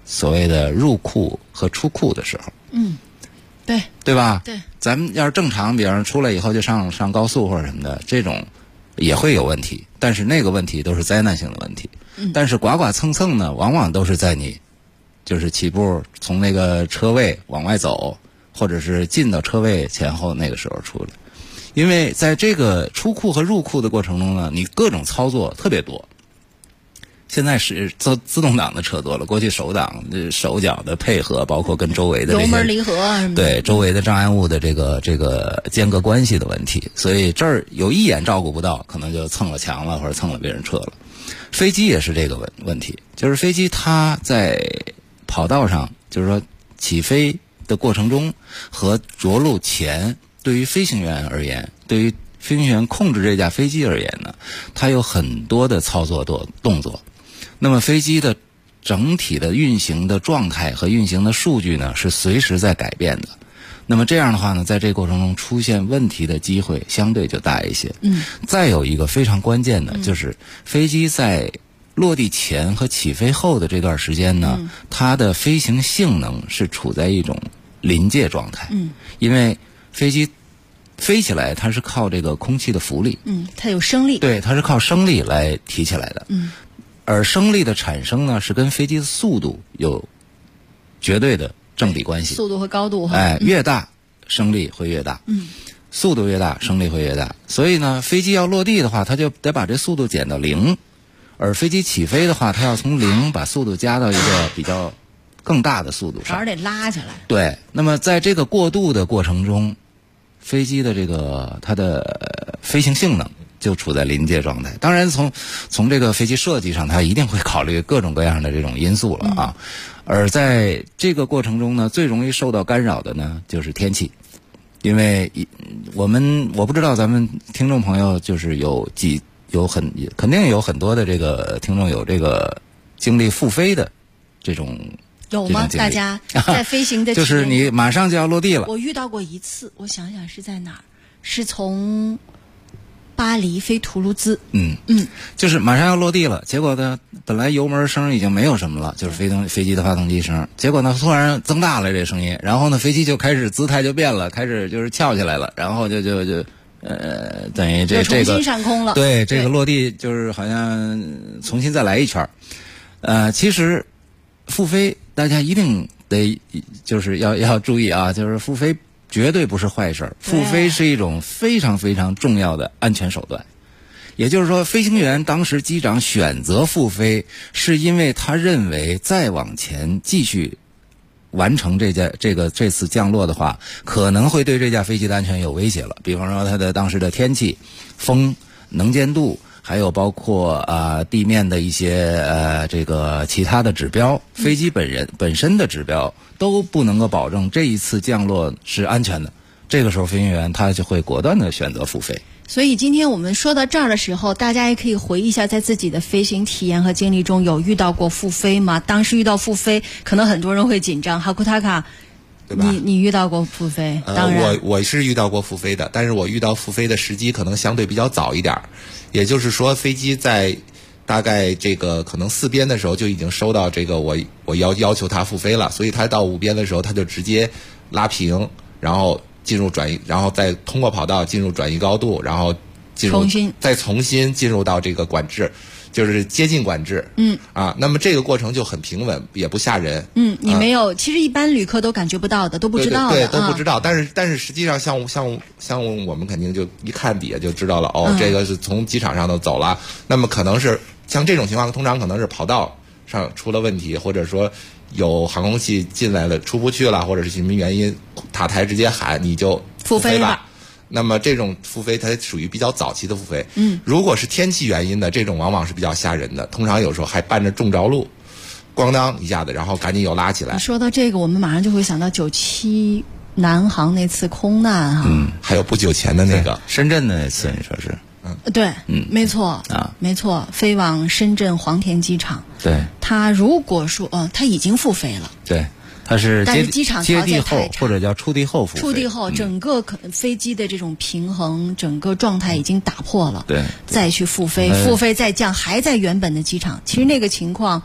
所谓的入库和出库的时候。对吧？ 对， 咱们要是正常，比方说出来以后就上高速或者什么的，这种也会有问题，但是那个问题都是灾难性的问题。但是剐剐蹭蹭呢，往往都是在你就是起步从那个车位往外走，或者是进到车位前后那个时候出来。因为在这个出库和入库的过程中呢，你各种操作特别多。现在是自动挡的车多了，过去手挡手脚的配合，包括跟周围的这些油门离合啊什么的， 对周围的障碍物的这个间隔关系的问题，所以这儿有一眼照顾不到，可能就蹭了墙了或者蹭了别人车了。飞机也是这个问题，就是飞机它在跑道上，就是说起飞的过程中和着陆前，对于飞行员而言，对于飞行员控制这架飞机而言呢，它有很多的操作动作。那么飞机的整体的运行的状态和运行的数据呢，是随时在改变的。那么这样的话呢，在这个过程中出现问题的机会相对就大一些。再有一个非常关键的，就是飞机在落地前和起飞后的这段时间呢，它的飞行性能是处在一种临界状态。因为飞机飞起来，它是靠这个空气的浮力。 它有升力。 对，它是靠升力来提起来的。而升力的产生呢，是跟飞机的速度有绝对的正比关系。 速度和高度。 越大升力会越大。速度越大，升力会越大。所以呢，飞机要落地的话，它就得把这速度减到0；而飞机起飞的话，它要从0把速度加到一个比较更大的速度上， 还得拉起来。 对。那么在这个过渡的过程中，飞机的它的飞行性能就处在临界状态。当然从这个飞机设计上，它一定会考虑各种各样的这种因素了啊。而在这个过程中呢，最容易受到干扰的呢就是天气。因为我不知道咱们听众朋友就是肯定有很多的这个听众有这个经历复飞的这种有吗？大家在飞行的就是你马上就要落地了。 我遇到过一次，我想想是在哪儿？是从巴黎飞图卢兹。 就是马上要落地了，结果呢，本来油门声已经没有什么了，就是飞机的发动机声，结果呢突然增大了这声音，然后呢飞机就开始姿态就变了，开始就是翘起来了，然后就等于这个重新上空了。 对，这个落地就是好像重新再来一圈。其实复飞大家一定得就是要注意啊，就是复飞绝对不是坏事，复飞是一种非常非常重要的安全手段。也就是说，飞行员当时机长选择复飞，是因为他认为再往前继续完成这次降落的话，可能会对这架飞机的安全有威胁了。比方说它的当时的天气、风、能见度，还有包括地面的一些这个其他的指标，飞机本身的指标都不能够保证这一次降落是安全的。这个时候飞行员他就会果断的选择复飞。 所以今天我们说到这儿的时候，大家也可以回忆一下，在自己的飞行体验和经历中有遇到过复飞吗？当时遇到复飞，可能很多人会紧张。哈库塔卡，你遇到过复飞？当然， 我是遇到过复飞的，但是我遇到复飞的时机可能相对比较早一点，也就是说，飞机在大概这个可能4边的时候就已经收到这个我要求它复飞了，所以它到5边的时候，它就直接拉平，然后进入转移，然后再通过跑道进入转移高度，然后再重新进入到这个管制，就是接近管制。那么这个过程就很平稳，也不吓人。 你没有，其实一般旅客都感觉不到的，都不知道的。 对，都不知道。但是实际上像我们肯定就一看底下就知道了。这个是从机场上都走了。那么可能是像这种情况，通常可能是跑道上出了问题，或者说有航空器进来了出不去了，或者是什么原因，塔台直接喊你就复飞吧。那么这种复飞它属于比较早期的复飞。如果是天气原因的，这种往往是比较吓人的，通常有时候还伴着中着陆，咣当一下子，然后赶紧又拉起来。 说到这个，我们马上就会想到97南航那次空难哈。 还有不久前的那个深圳的那次，你说是？ 对，没错没错，飞往深圳黄田机场。 对， 他如果说他已经复飞了。 对。它是但是机场接地后或者叫触地后复飞， 触地后整个飞机的这种平衡，整个状态已经打破了。 对， 再去复飞，复飞再降，还在原本的机场。其实那个情况，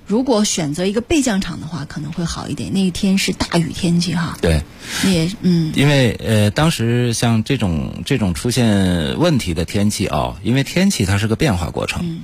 如果选择一个备降场的话，可能会好一点。那一天是大雨天气哈。 对， 也因为当时像这种出现问题的天气啊，因为天气它是个变化过程。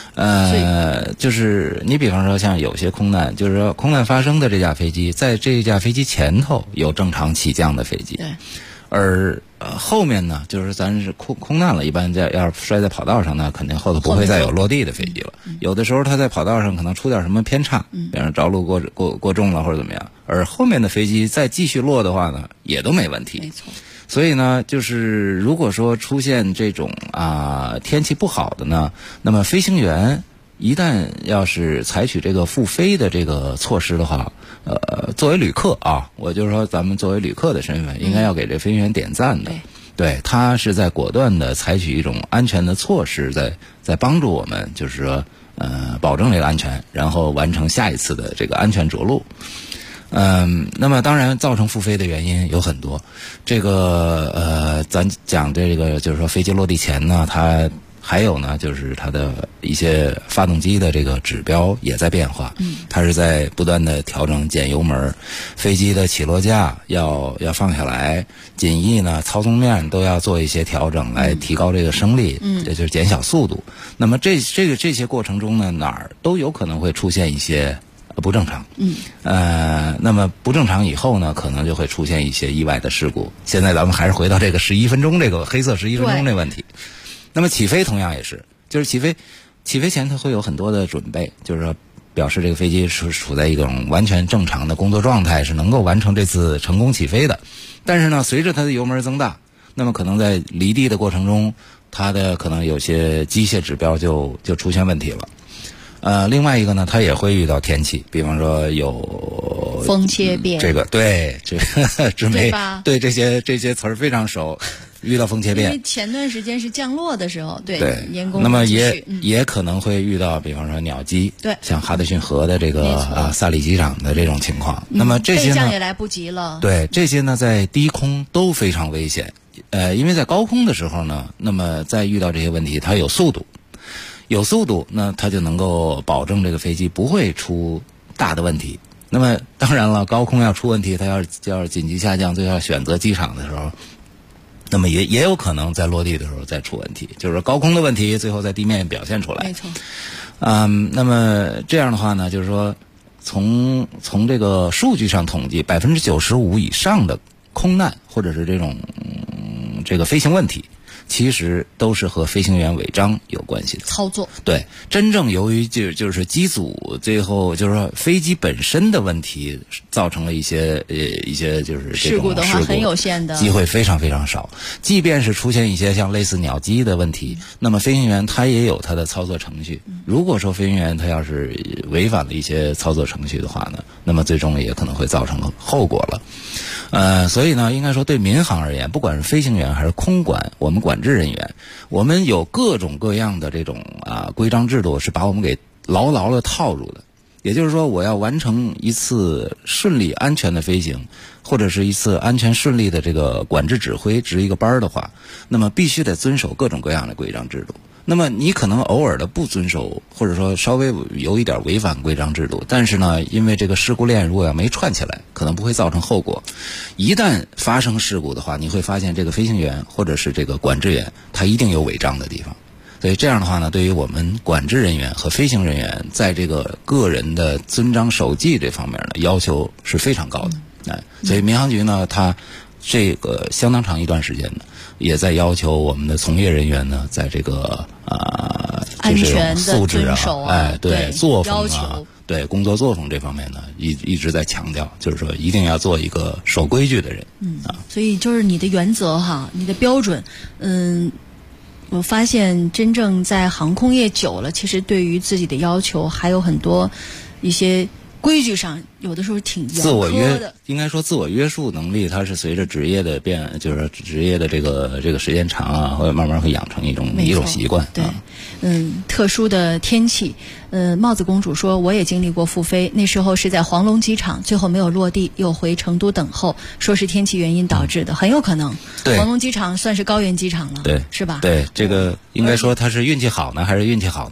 就是你比方说像有些空难，就是说空难发生的这架飞机，在这架飞机前头有正常起降的飞机。 对。 而后面呢，就是咱是空难了，一般要是摔在跑道上呢，肯定后头不会再有落地的飞机了。有的时候它在跑道上可能出点什么偏差，比方说着陆过重了或者怎么样，而后面的飞机再继续落的话呢，也都没问题。 没错。 所以呢，就是如果说出现这种天气不好的呢，那么飞行员一旦要是采取这个复飞的这个措施的话，作为旅客啊，我就说咱们作为旅客的身份，应该要给这飞行员点赞的。对，他是在果断的采取一种安全的措施，在帮助我们，就是说保证这个安全，然后完成下一次的这个安全着陆。那么当然造成复飞的原因有很多，这个咱讲这个就是说飞机落地前呢，它还有呢，就是它的一些发动机的这个指标也在变化，它是在不断的调整减油门，飞机的起落架要放下来，襟翼呢操纵面都要做一些调整来提高这个升力，这就是减小速度。那么这些过程中呢，哪儿都有可能会出现一些不正常。那么不正常以后呢，可能就会出现一些意外的事故。现在咱们还是回到这个11分钟这个黑色11分钟这问题。那么起飞同样也是，就是起飞前它会有很多的准备，就是说表示这个飞机是处在一种完全正常的工作状态，是能够完成这次成功起飞的。但是呢，随着它的油门增大，那么可能在离地的过程中，它的可能有些机械指标就出现问题了。另外一个呢，它也会遇到天气，比方说有风切变， 这个对这个志梅对这些词儿非常熟。遇到风切变， 因为前段时间是降落的时候，对， 那么也可能会遇到，比方说鸟击， 对， 像哈德逊河的这个萨里机场的这种情况。那么这些呢， 备降也来不及了。 对，这些呢在低空都非常危险。因为在高空的时候呢，那么在遇到这些问题，它有速度，那它就能够保证这个飞机不会出大的问题。那么当然了，高空要出问题，它要是紧急下降，最要选择机场的时候。那么也有可能在落地的时候再出问题，就是高空的问题最后在地面表现出来。 没错。 那么这样的话呢，就是说从这个数据上统计，95%以上的空难或者是这个飞行问题，其实都是和飞行员违章有关系的操作。 对，真正由于就是机组最后就是说飞机本身的问题造成了一些就是这种事故的话很有限的机会非常非常少。即便是出现一些像类似鸟击的问题，那么飞行员他也有他的操作程序。如果说飞行员他要是违反了一些操作程序的话呢，那么最终也可能会造成后果了。所以呢，应该说对民航而言，不管是飞行员还是空管，我们管制人员，我们有各种各样的这种规章制度是把我们给牢牢的套住的。也就是说，我要完成一次顺利安全的飞行，或者是一次安全顺利的这个管制指挥值一个班的话，那么必须得遵守各种各样的规章制度。那么你可能偶尔的不遵守，或者说稍微有一点违反规章制度，但是呢，因为这个事故链如果要没串起来，可能不会造成后果。一旦发生事故的话，你会发现这个飞行员或者是这个管制员，他一定有违章的地方。所以这样的话呢，对于我们管制人员和飞行人员在这个个人的遵章守纪这方面呢，要求是非常高的。所以民航局呢，它这个相当长一段时间呢，也在要求我们的从业人员呢，在这个安全的素质对作风对工作作风这方面呢，一直在强调，就是说一定要做一个守规矩的人。 所以就是你的原则哈，你的标准，我发现真正在航空业久了，其实对于自己的要求还有很多一些规矩上，有的时候挺严苛的。 应该说自我约束能力，它是随着职业的就是说职业的这个时间长啊，会慢慢会养成一种习惯。 对，特殊的天气，帽子公主说我也经历过复飞，那时候是在黄龙机场，最后没有落地，又回成都等候，说是天气原因导致的，很有可能。 对， 黄龙机场算是高原机场了， 对， 是吧？ 对，这个应该说他是运气好呢，还是运气好呢？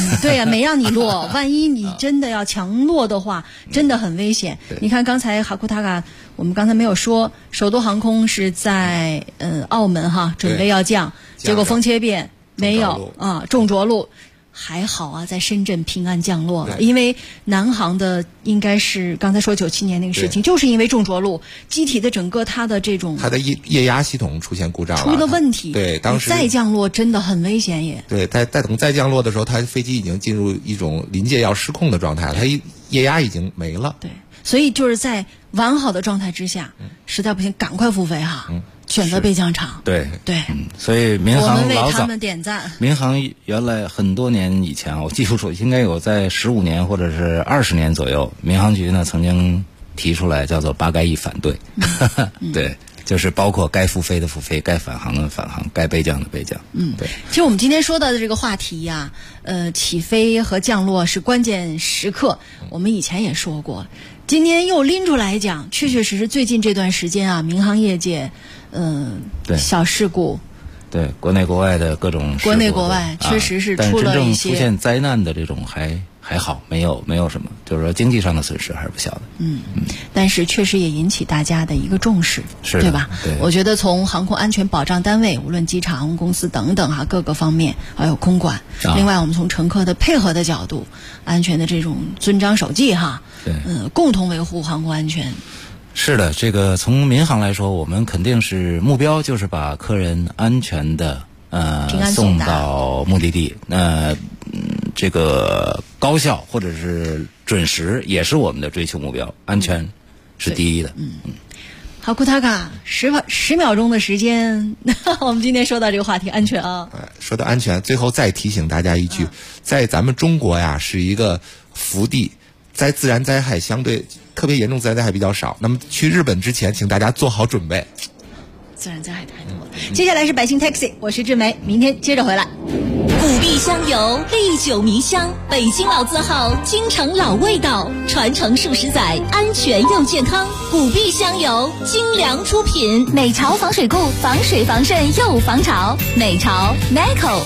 对呀，没让你落，万一你真的要强落的话，真的很危险。你看刚才哈库塔卡，我们刚才没有说，首都航空是在澳门哈准备要降，结果风切变没有啊，重着陆。还好啊，在深圳平安降落了，因为南航的应该是刚才说97年那个事情，就是因为重着陆，机体的整个它的液压系统出现故障了， 出了问题。 对，当时再降落真的很危险也。 对，等再降落的时候，它飞机已经进入一种临界要失控的状态，它液压已经没了。 对，所以就是在完好的状态之下，实在不行赶快复飞哈。选择备降场， 对，所以民航我们为他们点赞。 民航原来很多年以前，我记不住，应该有在15年或者是20年左右，民航局呢曾经提出来叫做8该1反对，对，就是包括该复飞的复飞，该返航的返航，该备降的备降。对。 其实我们今天说到的这个话题呀，起飞和降落是关键时刻，我们以前也说过。今天又拎出来讲，确确实实最近这段时间啊，民航业界，小事故， 对，国内国外的各种事故， 国内国外确实是出了一些， 但真正出现灾难的这种还好，没有什么，就是说经济上的损失还是不小的。 但是确实也引起大家的一个重视，对吧？ 对， 我觉得从航空安全保障单位，无论机场、航空公司等等各个方面，还有空管，另外我们从乘客的配合的角度，安全的这种遵章守纪共同维护航空安全。 是的，这个从民航来说，我们肯定是目标就是把客人安全的送到目的地。这个高效或者是准时也是我们的追求目标，安全是第一的。 好，库塔卡10秒钟的时间，我们今天说到这个话题安全啊。 说到安全，最后再提醒大家一句，在咱们中国呀是一个福地，在自然灾害相对特别严重，自然灾害比较少。那么去日本之前，请大家做好准备。 自然灾害太多了。接下来是百姓 Taxi， 我是志梅，明天接着回来。 古碧香油，历久弥香，北京老字号，京城老味道，传承数十载，安全又健康。古碧香油，精良出品。 美潮防水固，防水防渗又防潮。美潮 Nico。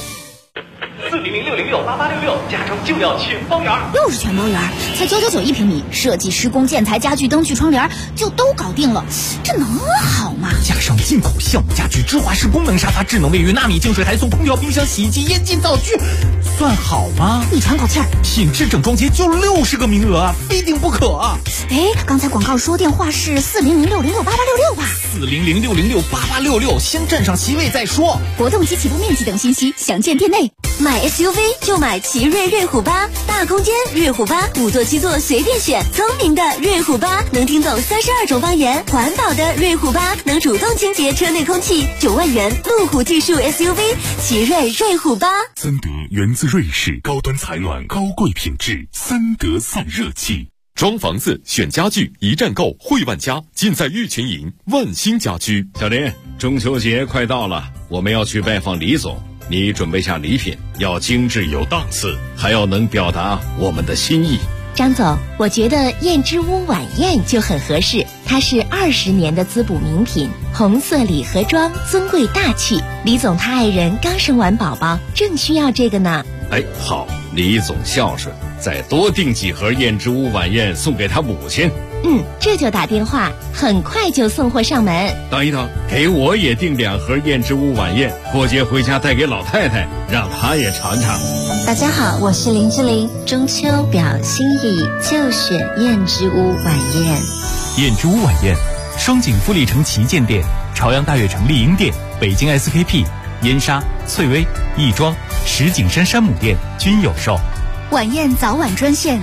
400-606-8866，加州就要全包圆， 又是全包圆，才991平米，设计、施工、建材、家具、灯具、窗帘就都搞定了，这能好吗？ 加上进口橡木家具、芝华士功能沙发、智能卫浴、纳米净水，还送空调、冰箱、洗衣机、烟机、灶具，算好吗？ 你喘口气儿， 品质整装节就60个名额啊，非订不可啊！ 刚才广告说电话是400-606-8866吧 ？400-606-8866，先占上席位再说。 活动及起步面积等信息详见店内。 买 SUV 就买奇瑞瑞虎8，大空间瑞虎8，5座7座随便选，聪明的瑞虎8能听懂32种方言，环保的瑞虎8能主动清洁车内空气，9万元路虎技术 SUV 奇瑞瑞虎8。 三德源自瑞士，高端采暖，高贵品质，三德散热器。 装房子选家具一站购，汇万家，尽在玉群营万兴家居。 小林，中秋节快到了，我们要去拜访李总。你准备下礼品，要精致有档次，还要能表达我们的心意。 张总，我觉得燕之屋晚宴就很合适，它是20年的滋补名品，红色礼盒装，尊贵大气。李总他爱人刚生完宝宝，正需要这个呢。 好，李总孝顺，再多订几盒燕之屋晚宴送给他母亲。 这就打电话，很快就送货上门。 等一等，给我也订2盒燕之屋晚宴，过节回家带给老太太，让她也尝尝。 大家好，我是林志玲，中秋表心意就选燕之屋晚宴。 燕之屋晚宴，双井富力城旗舰店、朝阳大悦城丽婴店、北京 SKP、燕莎、翠微、亦庄、石景山山姆店均有售。 晚宴早晚专线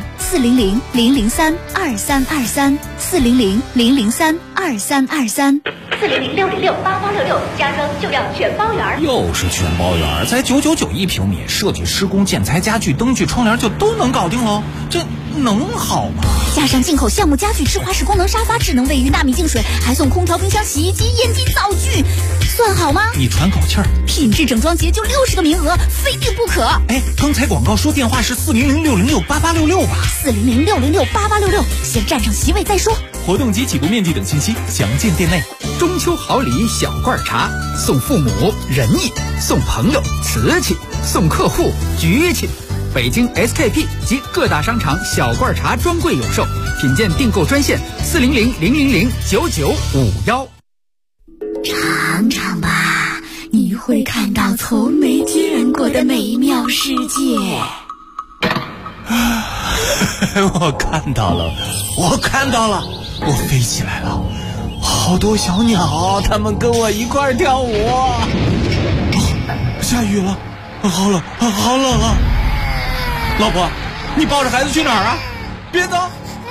400-003-2323 400-003-2323。 400-606-8866，加装就要全包圆。 又是全包圆，才991平米，设计、施工、建材、家具、灯具、窗帘就都能搞定喽，这能好吗？ 加上进口橡木家具、芝华士功能沙发、智能卫浴、纳米净水，还送空调、冰箱、洗衣机、烟机、灶具，算好吗？ 你喘口气儿， 品质整装节就60个名额，非订不可。 刚才广告说电话是400-606-8866吧 400-606-8866，先占上席位再说。 活动及起步面积等信息详见店内。 中秋好礼小罐茶，送父母仁义，送朋友瓷器，送客户局气， 北京 SKP 及各大商场小罐茶专柜有售，品鉴订购专线400-000-9951。 尝尝吧，你会看到从没见过的美妙世界。 我看到了，我飞起来了，好多小鸟，它们跟我一块儿跳舞。下雨了，好冷啊！老婆，你抱着孩子去哪儿啊？别走！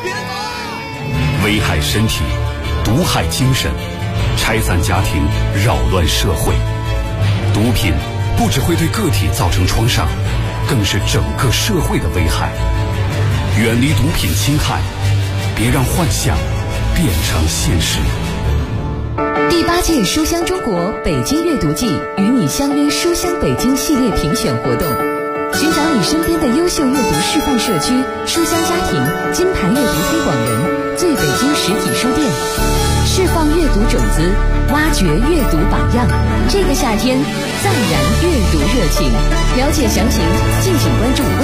危害身体，毒害精神，拆散家庭，扰乱社会。毒品不只会对个体造成创伤，更是整个社会的危害。远离毒品侵害，别让幻想变成现实。 第8届书香中国北京阅读季与你相约书香北京系列评选活动，寻找你身边的优秀阅读示范社区、书香家庭、金牌阅读推广人、最北京实体书店，释放阅读种子，挖掘阅读榜样。这个夏天，暂燃阅读热情。了解详情，敬请关注